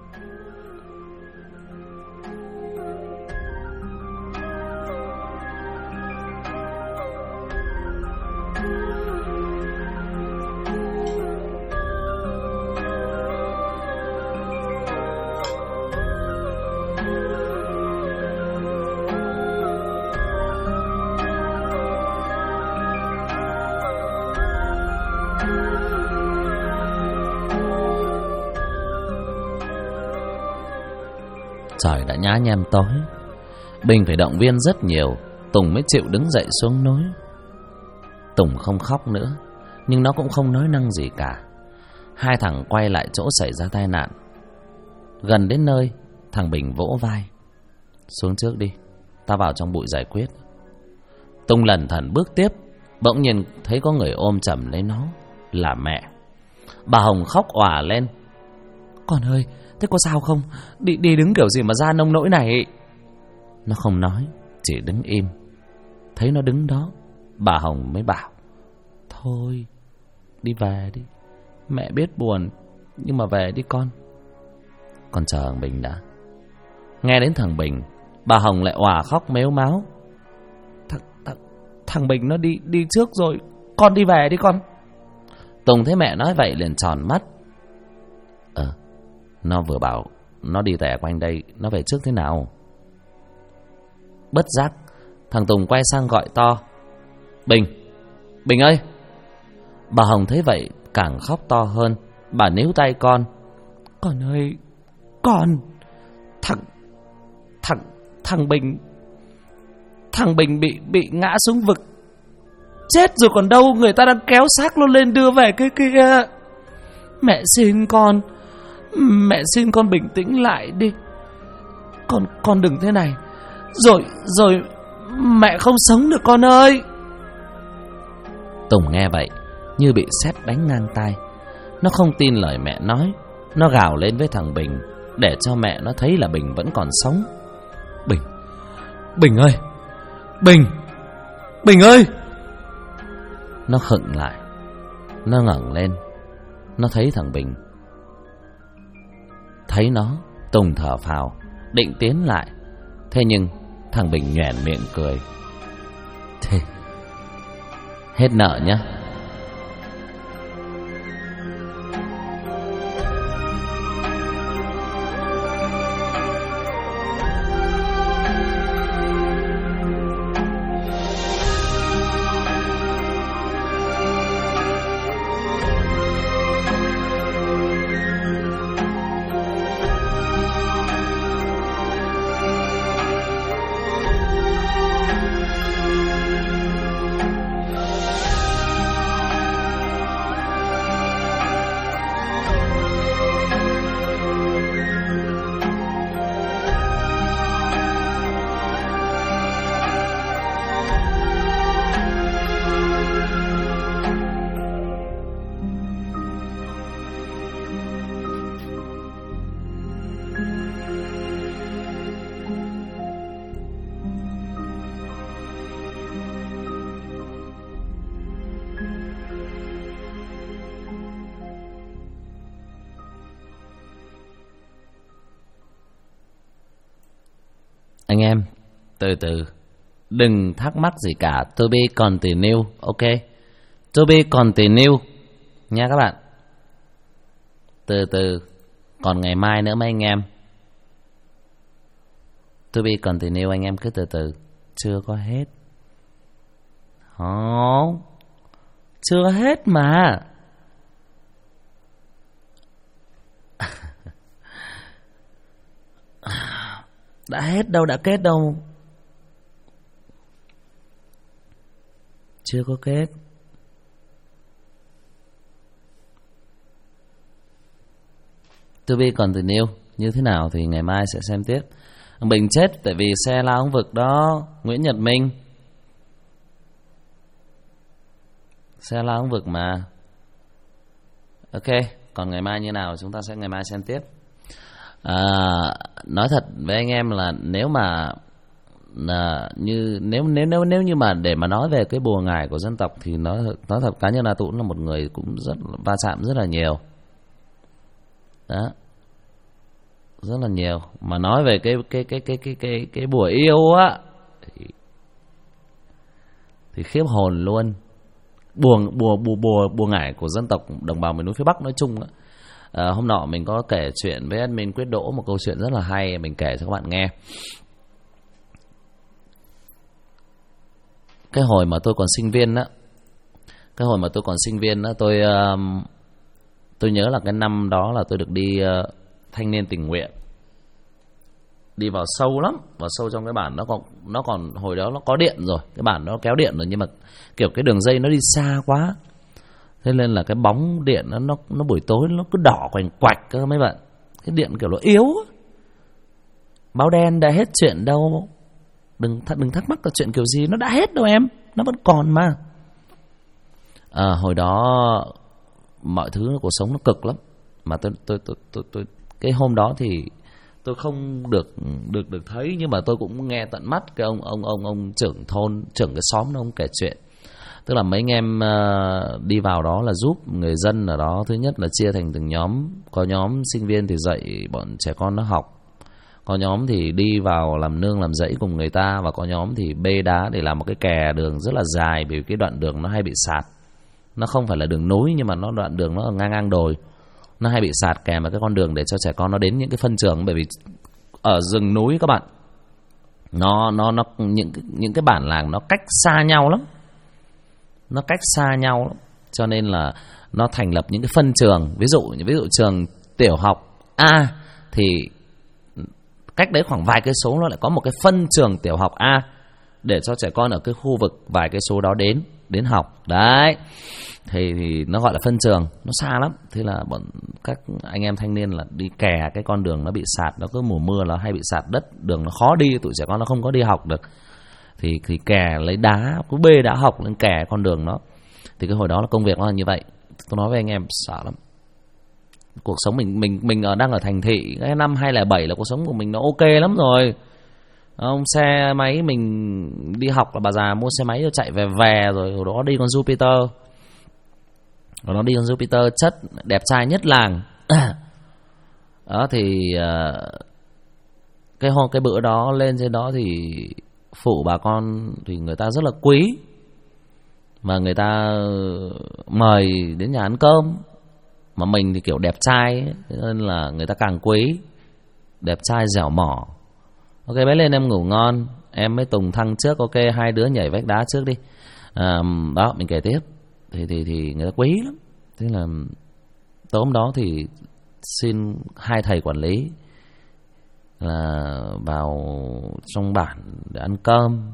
Trời đã nhá nhem tối. Bình phải động viên rất nhiều, Tùng mới chịu đứng dậy xuống núi. Tùng không khóc nữa, nhưng nó cũng không nói năng gì cả. Hai thằng quay lại chỗ xảy ra tai nạn. Gần đến nơi, thằng Bình vỗ vai: Xuống trước đi, ta vào trong bụi giải quyết. Tùng lẩn thẩn bước tiếp. Bỗng nhiên thấy có người ôm chầm lấy nó. Là mẹ. Bà Hồng khóc òa lên: Con ơi, thế có sao không? Đi đứng kiểu gì mà ra nông nỗi này? Nó không nói, chỉ đứng im. Thấy nó đứng đó, bà Hồng mới bảo: Thôi, đi về đi. Mẹ biết buồn, nhưng mà về đi con. Con chờ thằng Bình đã. Nghe đến thằng Bình, bà Hồng lại òa khóc mếu máo: Thằng Bình nó đi trước rồi, con đi về đi con. Tùng thấy mẹ nói vậy liền tròn mắt. Nó vừa bảo nó đi tè quanh đây, nó về trước thế nào? Bất giác, thằng Tùng quay sang gọi to: Bình! Bình ơi! Bà Hồng thấy vậy càng khóc to hơn. Bà níu tay con: Con ơi, con! Thằng Bình bị ngã xuống vực. Chết rồi còn đâu, người ta đang kéo xác nó lên đưa về cái kia. Mẹ xin con bình tĩnh lại đi. Con đừng thế này. Rồi mẹ không sống được con ơi. Tùng nghe vậy như bị sét đánh ngang tai. Nó không tin lời mẹ nói. Nó gào lên với thằng Bình để cho mẹ nó thấy là Bình vẫn còn sống: Bình ơi! Bình ơi! Nó khựng lại. Nó ngẩng lên. Nó thấy thằng Bình. Thấy nó, Tùng thở phào định tiến lại. Thế nhưng thằng Bình nhoẻn miệng cười: Thế hết nợ nhá. Anh em, từ từ, đừng thắc mắc gì cả. To be continue, ok? To be continue nha các bạn. Từ từ, còn ngày mai nữa mấy anh em. To be continue anh em cứ từ từ. Chưa có hết. Không, chưa hết mà. Đã hết đâu, đã kết đâu. Chưa có kết. To be continue như thế nào thì ngày mai sẽ xem tiếp. Bình chết tại vì xe lao ống vực đó, Nguyễn Nhật Minh. Xe lao ống vực mà. Ok, còn ngày mai như nào chúng ta sẽ ngày mai xem tiếp. Nói thật với anh em là nếu mà nếu như mà để mà nói về cái bùa ngải của dân tộc thì nói thật cá nhân A Tũng là một người cũng rất va chạm rất là nhiều đó, rất là nhiều. Mà nói về cái bùa yêu á thì khiếp hồn luôn. Bùa ngải của dân tộc đồng bào miền núi phía Bắc nói chung á. Hôm nọ mình có kể chuyện với admin Quyết Đỗ một câu chuyện rất là hay, mình kể cho các bạn nghe. Cái hồi mà tôi còn sinh viên á, tôi nhớ là cái năm đó là tôi được đi thanh niên tình nguyện, đi vào sâu lắm, vào sâu trong cái bản nó còn hồi đó nó có điện rồi, cái bản nó kéo điện rồi, nhưng mà kiểu cái đường dây nó đi xa quá, thế nên là cái bóng điện nó buổi tối nó cứ đỏ quành quạch cơ mấy bạn. Cái điện kiểu nó yếu, báo đen đã hết chuyện đâu, đừng thắc mắc là chuyện kiểu gì, nó đã hết đâu em, nó vẫn còn mà. Hồi đó mọi thứ cuộc sống nó cực lắm, mà tôi cái hôm đó thì tôi không được thấy, nhưng mà tôi cũng nghe tận mắt cái ông trưởng thôn, trưởng cái xóm đó, ông kể chuyện. Tức là mấy anh em đi vào đó là giúp người dân ở đó. Thứ nhất là chia thành từng nhóm, có nhóm sinh viên thì dạy bọn trẻ con nó học, có nhóm thì đi vào làm nương làm rẫy cùng người ta, và có nhóm thì bê đá để làm một cái kè đường rất là dài, vì cái đoạn đường nó hay bị sạt. Nó không phải là đường núi nhưng mà nó đoạn đường nó ở ngang đồi, nó hay bị sạt kèm vào cái con đường để cho trẻ con nó đến những cái phân trường. Bởi vì ở rừng núi các bạn, nó những cái bản làng nó cách xa nhau lắm, cho nên là nó thành lập những cái phân trường. Ví dụ trường tiểu học A thì cách đấy khoảng vài cây số nó lại có một cái phân trường tiểu học A để cho trẻ con ở cái khu vực vài cây số đó đến học đấy. Thì nó gọi là phân trường, nó xa lắm. Thế là các anh em thanh niên là đi kè cái con đường nó bị sạt, nó cứ mùa mưa nó hay bị sạt đất, đường nó khó đi, tụi trẻ con nó không có đi học được, thì kè lấy đá, cứ bê đá học lên kè con đường đó. Thì cái hồi đó là công việc nó là như vậy. Tôi nói với anh em sợ lắm. Cuộc sống mình đang ở thành thị, cái năm 2007 là cuộc sống của mình nó ok lắm rồi. Ông xe máy mình đi học là bà già mua xe máy cho chạy về rồi. Hồi đó đi con Jupiter. Rồi nó đi con Jupiter chất đẹp trai nhất làng. Đó thì cái bữa đó lên trên đó thì phụ bà con thì người ta rất là quý, mà người ta mời đến nhà ăn cơm. Mà mình thì kiểu đẹp trai ấy, nên là người ta càng quý. Đẹp trai dẻo mỏ. Ok bé lên em ngủ ngon, em với Tùng thăng trước, ok hai đứa nhảy vách đá trước đi. Đó mình kể tiếp. Thì người ta quý lắm. Thế là tối hôm đó thì xin hai thầy quản lý là vào trong bản để ăn cơm.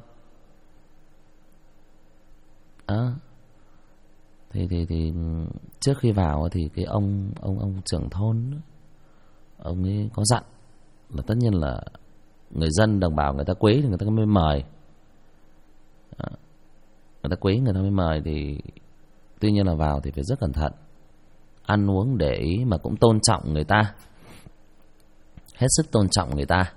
Đó. Thì trước khi vào thì cái ông trưởng thôn đó, ông ấy có dặn là tất nhiên là người dân đồng bào người ta quý thì người ta mới mời. Đó. Người ta quý người ta mới mời, thì tuy nhiên là vào thì phải rất cẩn thận, ăn uống để ý mà cũng tôn trọng người ta, hết sức tôn trọng người ta.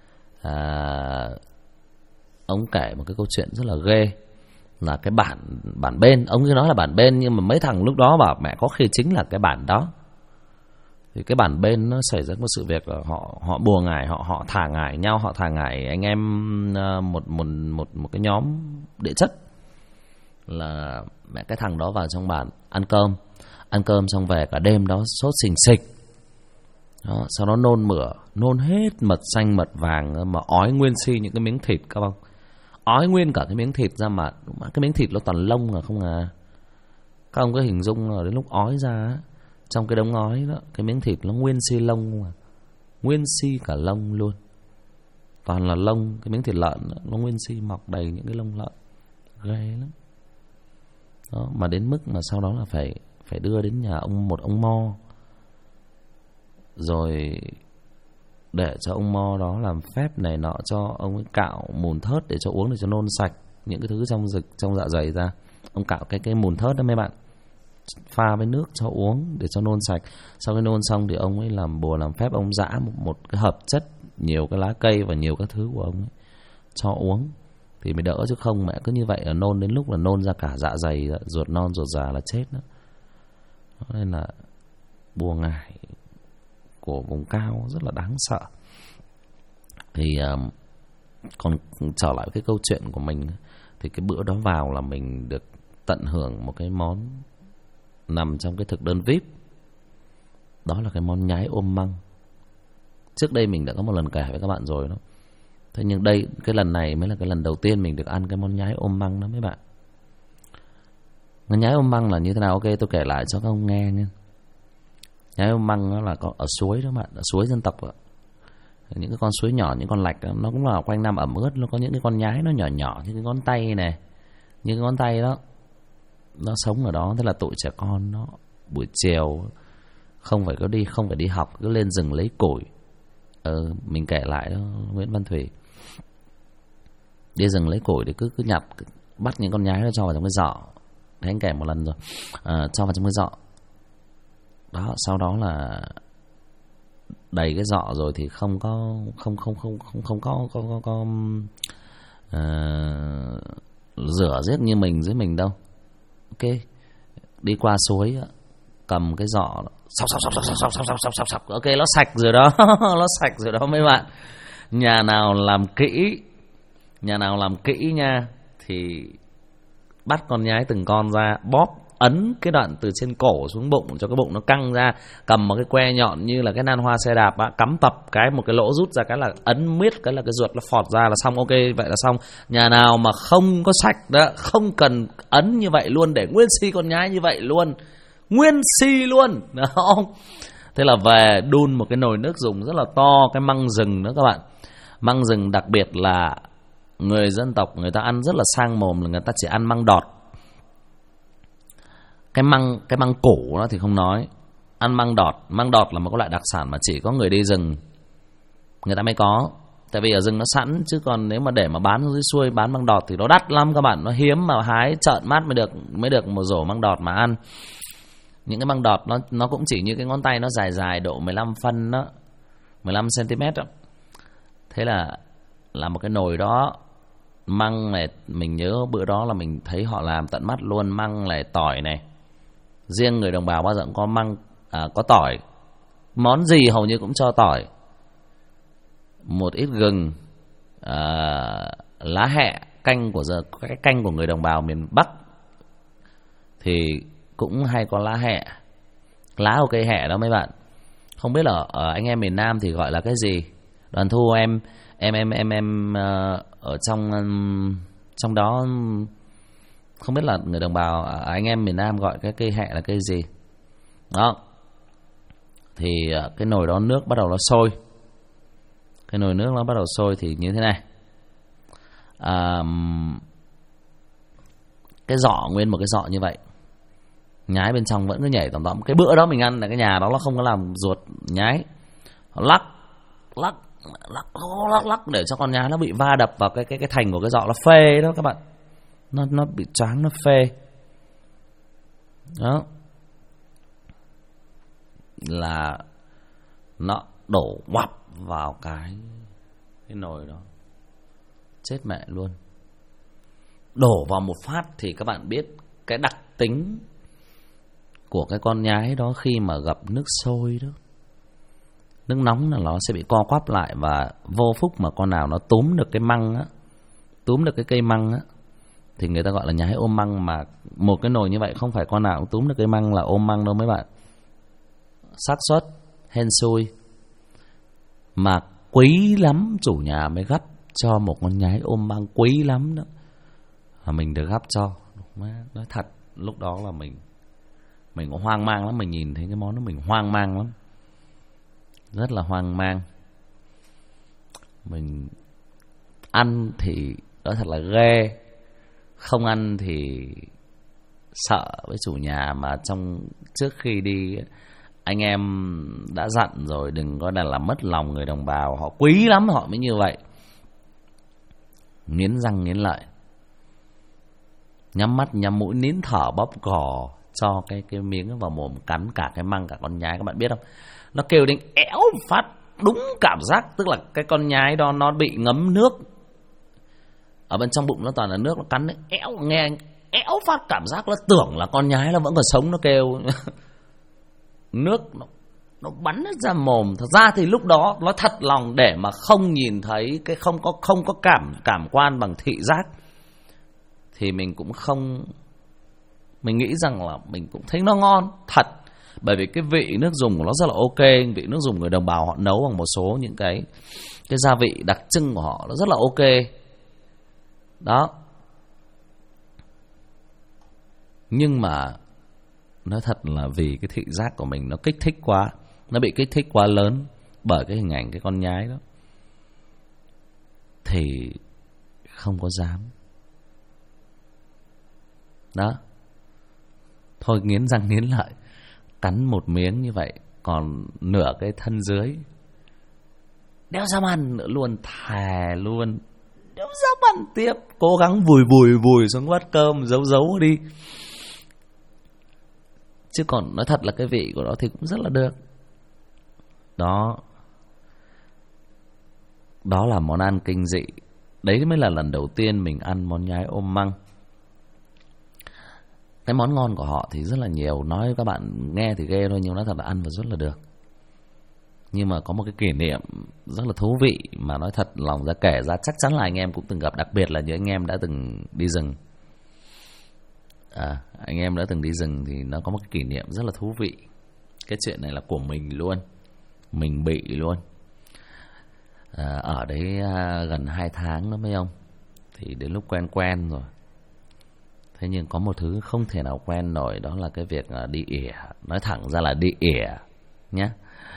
Ông kể một cái câu chuyện rất là ghê, là cái bản bên, ông cứ nói là bản bên nhưng mà mấy thằng lúc đó bảo mẹ có khi chính là cái bản đó. Thì cái bản bên nó xảy ra một sự việc là họ bùa ngải, họ thả ngải nhau, họ thả ngải anh em một cái nhóm địa chất. Là mẹ cái thằng đó vào trong bản ăn cơm xong về cả đêm đó sốt xình xịch đó, sau đó nôn hết mật xanh mật vàng, mà ói nguyên si những cái miếng thịt các bạn, ói nguyên cả cái miếng thịt ra, mà cái miếng thịt nó toàn lông à không à. Các ông có hình dung là đến lúc ói ra trong cái đống ói đó, cái miếng thịt nó nguyên si lông mà, nguyên si cả lông luôn, toàn là lông. Cái miếng thịt lợn nó nguyên si mọc đầy những cái lông lợn, ghê lắm đó. Mà đến mức mà sau đó là phải đưa đến nhà một ông mo, rồi để cho ông mo đó làm phép này nọ, cho ông ấy cạo mùn thớt để cho uống, để cho nôn sạch những cái thứ trong dạ dày ra. Ông cạo cái mùn thớt đó mấy bạn, pha với nước cho uống để cho nôn sạch. Sau khi nôn xong thì ông ấy làm bùa làm phép, ông giã một cái hợp chất nhiều cái lá cây và nhiều các thứ của ông ấy cho uống thì mới đỡ, chứ không mẹ cứ như vậy là nôn đến lúc là nôn ra cả dạ dày, ruột non ruột già là chết đó. Nên là bùa ngải của vùng cao rất là đáng sợ. Thì còn trở lại cái câu chuyện của mình, thì cái bữa đó vào là mình được tận hưởng một cái món nằm trong cái thực đơn VIP. Đó là cái món nhái ôm măng. Trước đây mình đã có một lần kể với các bạn rồi đó. Thế nhưng đây, cái lần này mới là cái lần đầu tiên mình được ăn cái món nhái ôm măng đó mấy bạn. Món nhái ôm măng là như thế nào? Ok, tôi kể lại cho các ông nghe nha. Nhái ôm măng đó là có ở suối đó bạn, ở suối dân tộc đó. Những cái con suối nhỏ, những con lạch đó, nó cũng là quanh năm ẩm ướt. Nó có những cái con nhái nó nhỏ nhỏ như cái ngón tay này, như cái ngón tay đó, nó sống ở đó. Thế là tụi trẻ con nó buổi chiều không phải đi học, cứ lên rừng lấy củi. Mình kể lại đó, Nguyễn Văn Thủy đi rừng lấy củi để cứ nhặt, bắt những con nhái đó cho vào trong cái giỏ. Thế anh kể một lần rồi, cho vào trong cái giỏ đó. Sau đó là đầy cái giỏ rồi thì không có rửa riết như mình dưới mình đâu. Ok, đi qua suối cầm cái giỏ sọc. Ok, nó sạch rồi đó. Nó sạch rồi đó mấy bạn. Nhà nào làm kỹ nha thì bắt con nhái từng con ra, bóp ấn cái đoạn từ trên cổ xuống bụng cho cái bụng nó căng ra, cầm một cái que nhọn như là cái nan hoa xe đạp á, cắm tập cái một cái lỗ rút ra cái là ấn miết cái là cái ruột nó phọt ra là xong. Ok, vậy là xong. Nhà nào mà không có sạch đó, không cần ấn như vậy luôn, để nguyên si con nhái như vậy luôn, nguyên si luôn, đúng không? Thế là về đun một cái nồi nước dùng rất là to, cái măng rừng đó các bạn. Măng rừng đặc biệt là người dân tộc người ta ăn rất là sang mồm, là người ta chỉ ăn măng đọt. Cái măng củ đó thì không nói, ăn măng đọt. Măng đọt là một cái loại đặc sản mà chỉ có người đi rừng người ta mới có. Tại vì ở rừng nó sẵn, chứ còn nếu mà để mà bán dưới xuôi, bán măng đọt thì nó đắt lắm các bạn. Nó hiếm mà hái trợn mắt mới được một rổ măng đọt mà ăn. Những cái măng đọt nó cũng chỉ như cái ngón tay, nó dài dài độ 15 phân đó, 15 cm đó. Thế là một cái nồi đó. Măng này, mình nhớ bữa đó là mình thấy họ làm tận mắt luôn. Măng này, tỏi này. Riêng người đồng bào bao giờ cũng có măng, có tỏi. Món gì hầu như cũng cho tỏi. Một ít gừng, lá hẹ, canh của người đồng bào miền Bắc thì cũng hay có lá hẹ. Lá của cây hẹ đó mấy bạn. Không biết là ở anh em miền Nam thì gọi là cái gì. Đoàn Thu em ở trong đó không biết là người đồng bào anh em miền Nam gọi cái cây hẹ là cây gì đó. Thì cái nồi đó nước bắt đầu nó sôi. Cái nồi nước nó bắt đầu sôi thì như thế này. Cái giỏ, nguyên một cái giỏ như vậy, nhái bên trong vẫn cứ nhảy tòm tòm. Cái bữa đó mình ăn là cái nhà đó nó không có làm ruột nhái, lắc để cho con nhái nó bị va đập vào cái thành của cái giỏ, nó phê đó các bạn. Nó bị choáng, nó phê đó. Là nó đổ quặp vào cái nồi đó, chết mẹ luôn. Đổ vào một phát thì các bạn biết cái đặc tính của cái con nhái đó khi mà gặp nước sôi đó, nước nóng là nó sẽ bị co quắp lại, và vô phúc mà con nào nó túm được cái măng á, túm được cái cây măng á, thì người ta gọi là nhái ôm măng. Mà một cái nồi như vậy không phải con nào cũng túm được cây măng là ôm măng đâu mấy bạn. Xác suất hên xui, mà quý lắm chủ nhà mới gắp cho một con nhái ôm măng, quý lắm đó. Mà mình được gắp cho, nói thật lúc đó là mình cũng hoang mang lắm. Mình nhìn thấy cái món đó mình hoang mang lắm, rất là hoang mang. Mình ăn thì nói thật là ghê, không ăn thì sợ với chủ nhà. Mà trước khi đi anh em đã dặn rồi, đừng có làm mất lòng người đồng bào, họ quý lắm họ mới như vậy. Nghiến răng nghiến lợi, nhắm mắt nhắm mũi, nín thở bóp cò, cho cái miếng vào mồm, cắn cả cái măng cả con nhái. Các bạn biết không, nó kêu đến éo phát, đúng cảm giác, tức là cái con nhái đó nó bị ngấm nước ở bên trong bụng, nó toàn là nước, nó cắn đấy éo, nghe éo phát cảm giác, nó tưởng là con nhái nó vẫn còn sống, nó kêu nước nó bắn ra mồm. Thật ra thì lúc đó nó thật lòng, để mà không nhìn thấy cái không có cảm quan bằng thị giác thì mình cũng không, mình nghĩ rằng là mình cũng thấy nó ngon thật, bởi vì cái vị nước dùng của nó rất là ok. Vị nước dùng người đồng bào họ nấu bằng một số những cái gia vị đặc trưng của họ, nó rất là ok đó. Nhưng mà nói thật là vì cái thị giác của mình nó kích thích quá, nó bị kích thích quá lớn bởi cái hình ảnh cái con nhái đó, thì không có dám đó. Thôi nghiến răng nghiến lợi cắn một miếng như vậy, còn nửa cái thân dưới đéo dám ăn nữa luôn, thề luôn, đéo dám ăn tiếp. Cố gắng vùi xuống bát cơm, giấu đi. Chứ còn nói thật là cái vị của nó thì cũng rất là được. Đó là món ăn kinh dị. Đấy mới là lần đầu tiên mình ăn món nhái ôm măng. Cái món ngon của họ thì rất là nhiều, nói các bạn nghe thì ghê thôi, nhưng nói thật là ăn và rất là được. Nhưng mà có một cái kỷ niệm rất là thú vị mà nói thật lòng ra kể ra chắc chắn là anh em cũng từng gặp, đặc biệt là những anh em đã từng đi rừng. Anh em đã từng đi rừng thì nó có một cái kỷ niệm rất là thú vị. Cái chuyện này là của mình luôn, mình bị luôn. Ở đấy gần 2 tháng đó mấy ông, thì đến lúc quen rồi. Thế nhưng có một thứ không thể nào quen nổi, đó là cái việc đi ỉa. Nói thẳng ra là đi ỉa nhé.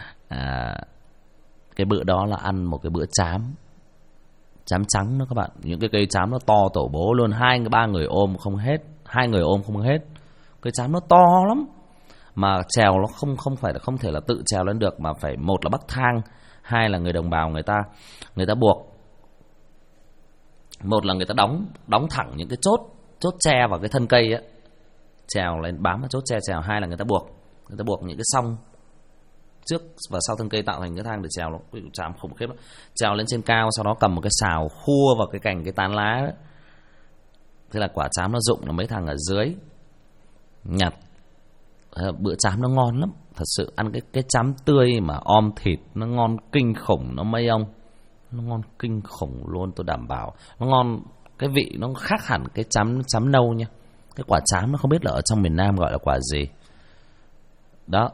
Cái bữa đó là ăn một cái bữa chám trắng đó các bạn. Những cái cây chám nó to tổ bố luôn, 2-3 người ôm không hết, 2 người ôm không hết. Cây chám nó to lắm, mà trèo nó không thể là tự trèo lên được, mà phải, một là bắc thang, 2 là người đồng bào người ta buộc. Một là người ta đóng thẳng những cái chốt tre vào cái thân cây á, trèo lên bám vào chốt tre trèo. 2 là người ta buộc những cái song trước và sau thân cây tạo thành cái thang để trèo. Nó chám khủng khiếp lắm. Trèo lên trên cao, sau đó cầm một cái xào khua vào cái cành cái tán lá đó. Thế là quả chám nó rụng, là mấy thằng ở dưới nhặt. Bữa chám nó ngon lắm, thật sự. Ăn cái chám tươi mà om thịt nó ngon kinh khủng, nó mấy ông, nó ngon kinh khủng luôn, tôi đảm bảo. Nó ngon, cái vị nó khác hẳn cái chám nâu nha. Cái quả chám nó không biết là ở trong miền Nam gọi là quả gì đó.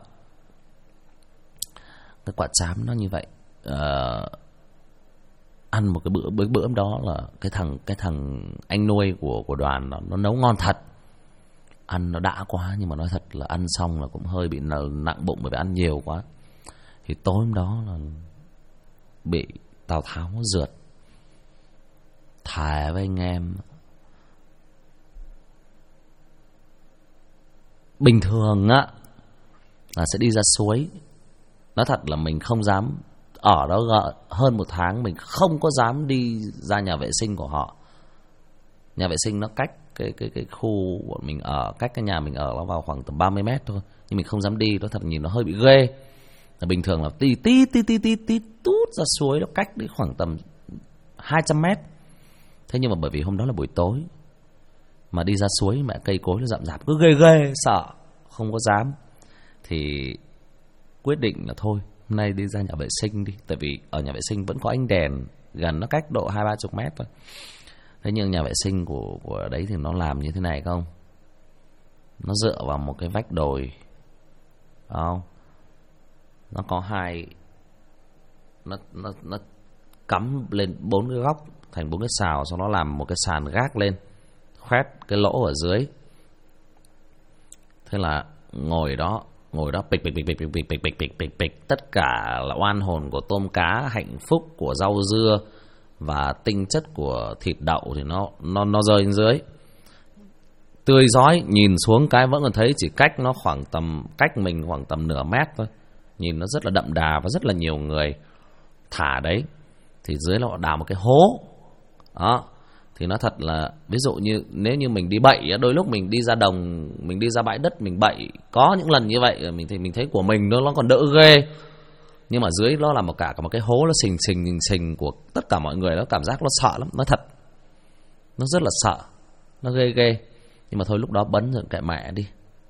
Cái quả chám nó như vậy. Ăn một cái bữa đó là cái thằng anh nuôi của đoàn nó nấu ngon thật. Ăn nó đã quá, nhưng mà nói thật là ăn xong là cũng hơi bị nặng bụng, bởi vì ăn nhiều quá. Thì tối hôm đó là bị Tào Tháo nó rượt. Thề với anh em, bình thường á là sẽ đi ra suối. Nói thật là mình không dám ở đó hơn 1 tháng, mình không có dám đi ra nhà vệ sinh của họ. Nhà vệ sinh nó cách cái khu của mình ở, cách cái nhà mình ở nó vào khoảng tầm 30 mét thôi, nhưng mình không dám đi. Nó thật nhìn nó hơi bị ghê. Bình thường là tí tút ra suối, nó cách đi khoảng tầm 200 mét. Thế nhưng mà bởi vì hôm đó là buổi tối, mà đi ra suối mẹ cây cối nó rậm rạp, cứ ghê sợ, không có dám. Thì quyết định là thôi, hôm nay đi ra nhà vệ sinh đi. Tại vì ở nhà vệ sinh vẫn có ánh đèn, gần nó cách độ 20-30 mét thôi. Thế nhưng nhà vệ sinh của đấy thì nó làm như thế này không? Nó dựa vào một cái vách đồi, không? Nó có nó cắm lên 4 cái góc thành 4 cái sào, sau đó làm một cái sàn gác lên, khoét cái lỗ ở dưới. Thế là ngồi đó pịch, tất cả là oan hồn của tôm cá, hạnh phúc của rau dưa và tinh chất của thịt đậu thì nó rơi lên dưới. Tươi rói, nhìn xuống cái vẫn còn thấy, chỉ cách nó cách mình khoảng tầm nửa mét thôi. Nhìn nó rất là đậm đà và rất là nhiều người thả đấy. Thì dưới là họ đào một cái hố đó, Thì nói thật là ví dụ như nếu như mình đi bậy, đôi lúc mình đi ra đồng, mình đi ra bãi đất mình bậy, có những lần như vậy mình thấy của mình nó còn đỡ ghê, nhưng mà dưới nó là một cái hố nó sình của tất cả mọi người, nó cảm giác nó sợ lắm, nói thật, nó rất là sợ, nó ghê. Nhưng mà thôi lúc đó bấn rồi kệ mẹ đi,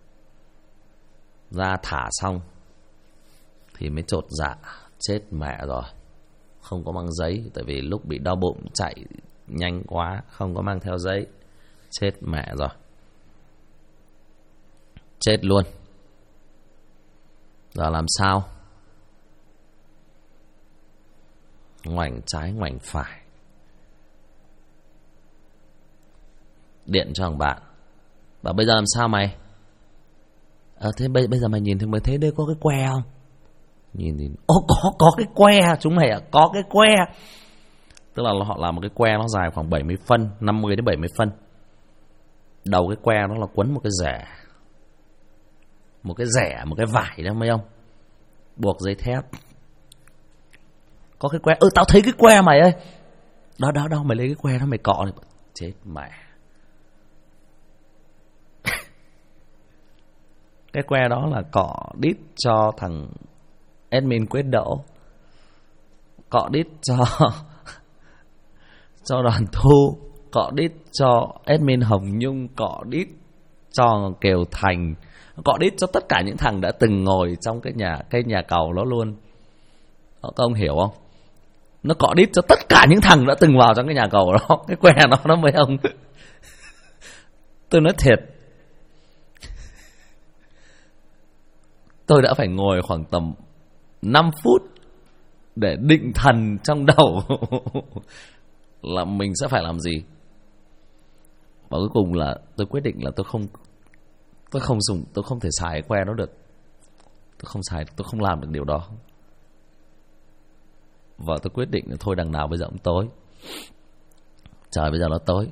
ra thả xong thì mới chột dạ, chết mẹ rồi, không có mang giấy, tại vì lúc bị đau bụng chạy nhanh quá không có mang theo giấy, chết mẹ rồi, chết luôn. Giờ làm sao? Ngoảnh trái ngoảnh phải, điện cho thằng bạn, bảo bây giờ làm sao mày? Thế bây giờ mày nhìn thì mới thấy đây có cái que không? Nhìn có cái que, chúng mày có cái que. Tức là họ làm một cái que nó dài khoảng 70 phân, 50 đến 70 phân. Đầu cái que nó là quấn một cái rẻ, một cái vải đó mấy ông, buộc dây thép. Có cái que, tao thấy cái que mày ơi. Đó, mày lấy cái que đó mày cọ này. Chết mẹ. Cái que đó là cọ đít cho thằng admin Quyết Đỗ, cọ đít cho Đoàn Thu, cọ đít cho admin Hồng Nhung, cọ đít cho Kiều Thành, cọ đít cho tất cả những thằng đã từng ngồi trong cái nhà cầu đó luôn. Các ông hiểu không? Nó cọ đít cho tất cả những thằng đã từng vào trong cái nhà cầu đó. Cái que nó mấy ông. Tôi nói thiệt, tôi đã phải ngồi khoảng tầm 5 phút để định thần trong đầu là mình sẽ phải làm gì. Và cuối cùng là tôi quyết định là tôi không thể xài cái que đó được. Tôi không làm được điều đó. Và tôi quyết định là thôi đằng nào bây giờ cũng tối. Trời bây giờ nó tối.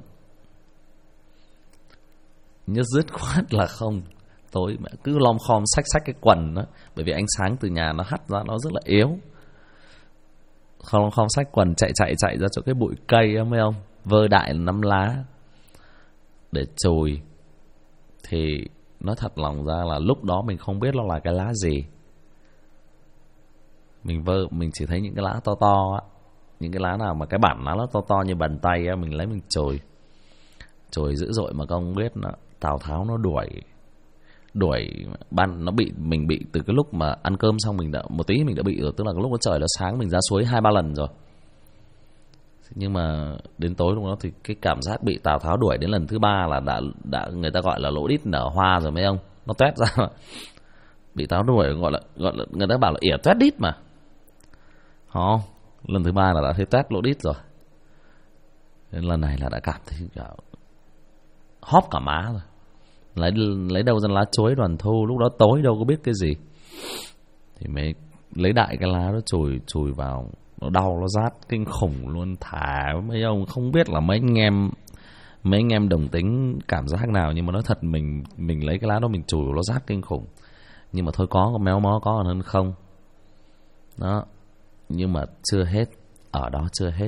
Nhất dứt khoát là không. Tối mẹ cứ lom khom xách cái quần đó. Bởi vì ánh sáng từ nhà nó hắt ra nó rất là yếu. Lom khom xách quần chạy ra chỗ cái bụi cây đó mấy ông. Vơ đại 5 lá để chùi. Thì nói thật lòng ra là lúc đó mình không biết nó là cái lá gì. Mình chỉ thấy những cái lá to á, những cái lá nào mà cái bản lá nó to như bàn tay á, mình lấy mình chồi dữ dội mà không biết nó, Tào Tháo nó đuổi mình bị từ cái lúc mà ăn cơm xong mình đã bị rồi, tức là lúc nó trời nó sáng mình ra suối 2-3 lần rồi. Nhưng mà đến tối lúc đó thì cái cảm giác bị Tào Tháo đuổi đến lần thứ 3 là đã người ta gọi là lỗ đít nở hoa rồi mấy ông, nó toét ra. Bị Tào đuổi gọi là người ta bảo là ỉa toét đít mà. Lần thứ 3 là đã thấy toét lỗ đít rồi. Nên lần này là đã cảm thấy hóp cả má rồi. Lấy đâu ra lá chuối Đoàn Thu, lúc đó tối đâu có biết cái gì. Thì mới lấy đại cái lá đó chùi vào. Nó đau, nó rát kinh khủng luôn. Thả mấy ông không biết là mấy anh em đồng tính cảm giác nào. Nhưng mà nói thật mình lấy cái lá đó mình chùi nó rát kinh khủng. Nhưng mà thôi có méo mó có còn hơn không. Đó. Nhưng mà chưa hết. Ở đó chưa hết.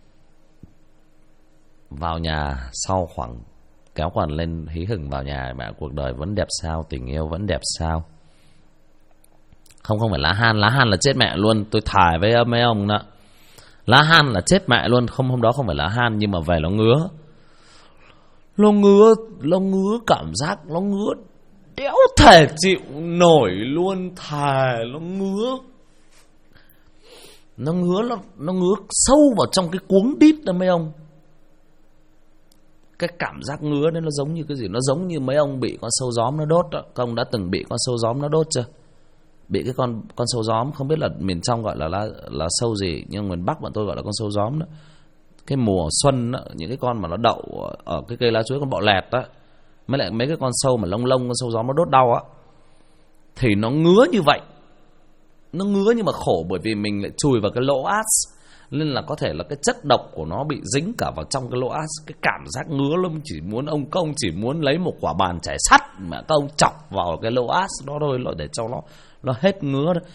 Vào nhà sau khoảng kéo quần lên hí hửng vào nhà, mẹ cuộc đời vẫn đẹp sao, tình yêu vẫn đẹp sao. Không phải lá han là chết mẹ luôn. Tôi thải với mấy ông đó. Lá han là chết mẹ luôn. Hôm đó không phải lá han, nhưng mà về nó ngứa. Nó ngứa cảm giác, nó ngứa đéo thể chịu nổi luôn. Thề nó ngứa. Nó ngứa sâu vào trong cái cuống đít đó mấy ông. Cái cảm giác ngứa đấy nó giống như cái gì? Nó giống như mấy ông bị con sâu gióm nó đốt đó. Các ông đã từng bị con sâu gióm nó đốt chưa? Bị cái con sâu gióm, không biết là miền trong gọi là sâu gì, nhưng miền Bắc bọn tôi gọi là con sâu gióm đó. Cái mùa xuân đó, những cái con mà nó đậu ở cái cây lá chuối, con bọ lẹt đó, mấy lại mấy cái con sâu mà lông con sâu gióm nó đốt đau á, thì nó ngứa như vậy. Nó ngứa nhưng mà khổ bởi vì mình lại chùi vào cái lỗ át, nên là có thể là cái chất độc của nó bị dính cả vào trong cái lỗ át. Cái cảm giác ngứa lắm, ông chỉ muốn lấy một quả bàn chải sắt mà các ông chọc vào cái lỗ át đó thôi, để cho nó hết ngứa đó.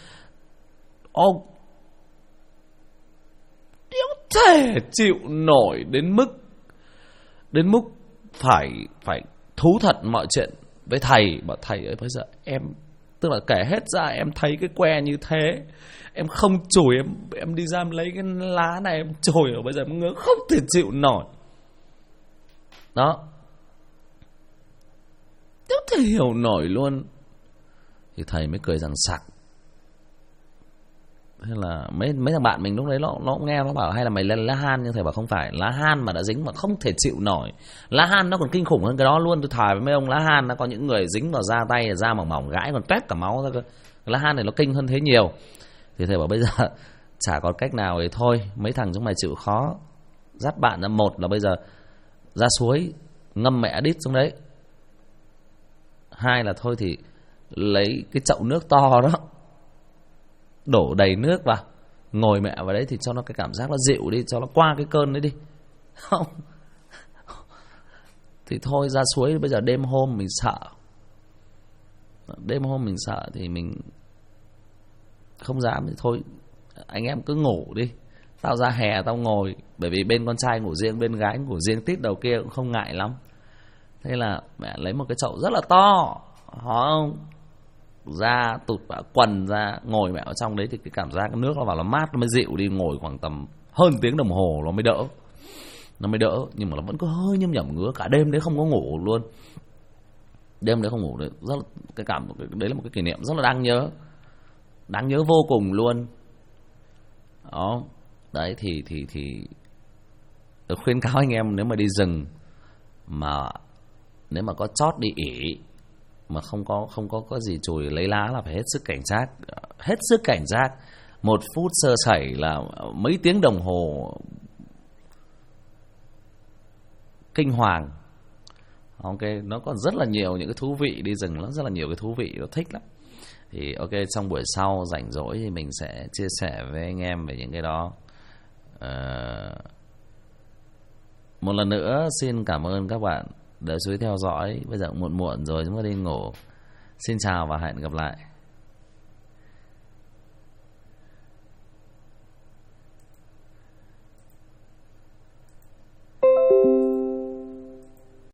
Đéo thể chịu nổi đến mức đến mức phải thú thật mọi chuyện với thầy. Bảo thầy ơi, bây giờ em, tức là kể hết ra, em thấy cái que như thế, em không chùi, em đi ra lấy cái lá này em chùi, ở bây giờ em ngứa không thể chịu nổi. Đó, không thể hiểu nổi luôn. Thì thầy mới cười rằng sặc. Thế là mấy thằng bạn mình lúc đấy nó nghe, nó bảo hay là mày lên lá han, nhưng thầy bảo không phải, lá han mà đã dính mà không thể chịu nổi. Lá han nó còn kinh khủng hơn cái đó luôn. Tôi thề với mấy ông, lá han nó có những người dính vào da tay, da mỏng mỏng gãi còn toét cả máu ra cơ. Lá han này nó kinh hơn thế nhiều. Thì thầy bảo bây giờ chả còn cách nào thì thôi, mấy thằng chúng mày chịu khó, dắt bạn ra, một là bây giờ ra suối ngâm mẹ đít xuống đấy, hai là thôi thì lấy cái chậu nước to đó, đổ đầy nước vào, ngồi mẹ vào đấy thì cho nó cái cảm giác nó dịu đi, cho nó qua cái cơn đấy đi. Không thì thôi ra suối. Bây giờ đêm hôm mình sợ thì mình không dám, thì thôi anh em cứ ngủ đi, tao ra hè tao ngồi. Bởi vì bên con trai ngủ riêng, bên gái ngủ riêng, tít đầu kia cũng không ngại lắm. Thế là mẹ lấy một cái chậu rất là to, không ra tụt vào quần ra, ngồi mẹ ở trong đấy thì cái cảm giác cái nước nó vào nó mát, nó mới dịu đi. Ngồi khoảng tầm hơn tiếng đồng hồ nó mới đỡ. Nhưng mà nó vẫn có hơi nhâm nhẩm ngứa. Cả đêm đấy không có ngủ luôn, đêm đấy không ngủ đấy. Rất là, đấy là một cái kỷ niệm rất là đáng nhớ vô cùng luôn. Đó, đấy thì tôi khuyên cáo anh em, nếu mà đi rừng mà nếu mà có chót đi ỉ mà không có gì chùi lấy lá là phải hết sức cảnh giác. 1 phút sơ sẩy là mấy tiếng đồng hồ kinh hoàng. Ok, nó còn rất là nhiều những cái thú vị, đi rừng nó rất là nhiều cái thú vị, nó thích lắm. Thì ok, trong buổi sau rảnh rỗi thì mình sẽ chia sẻ với anh em về những cái đó. Một lần nữa xin cảm ơn các bạn đã chú ý theo dõi. Bây giờ muộn rồi, chúng ta đi ngủ. Xin chào và hẹn gặp lại.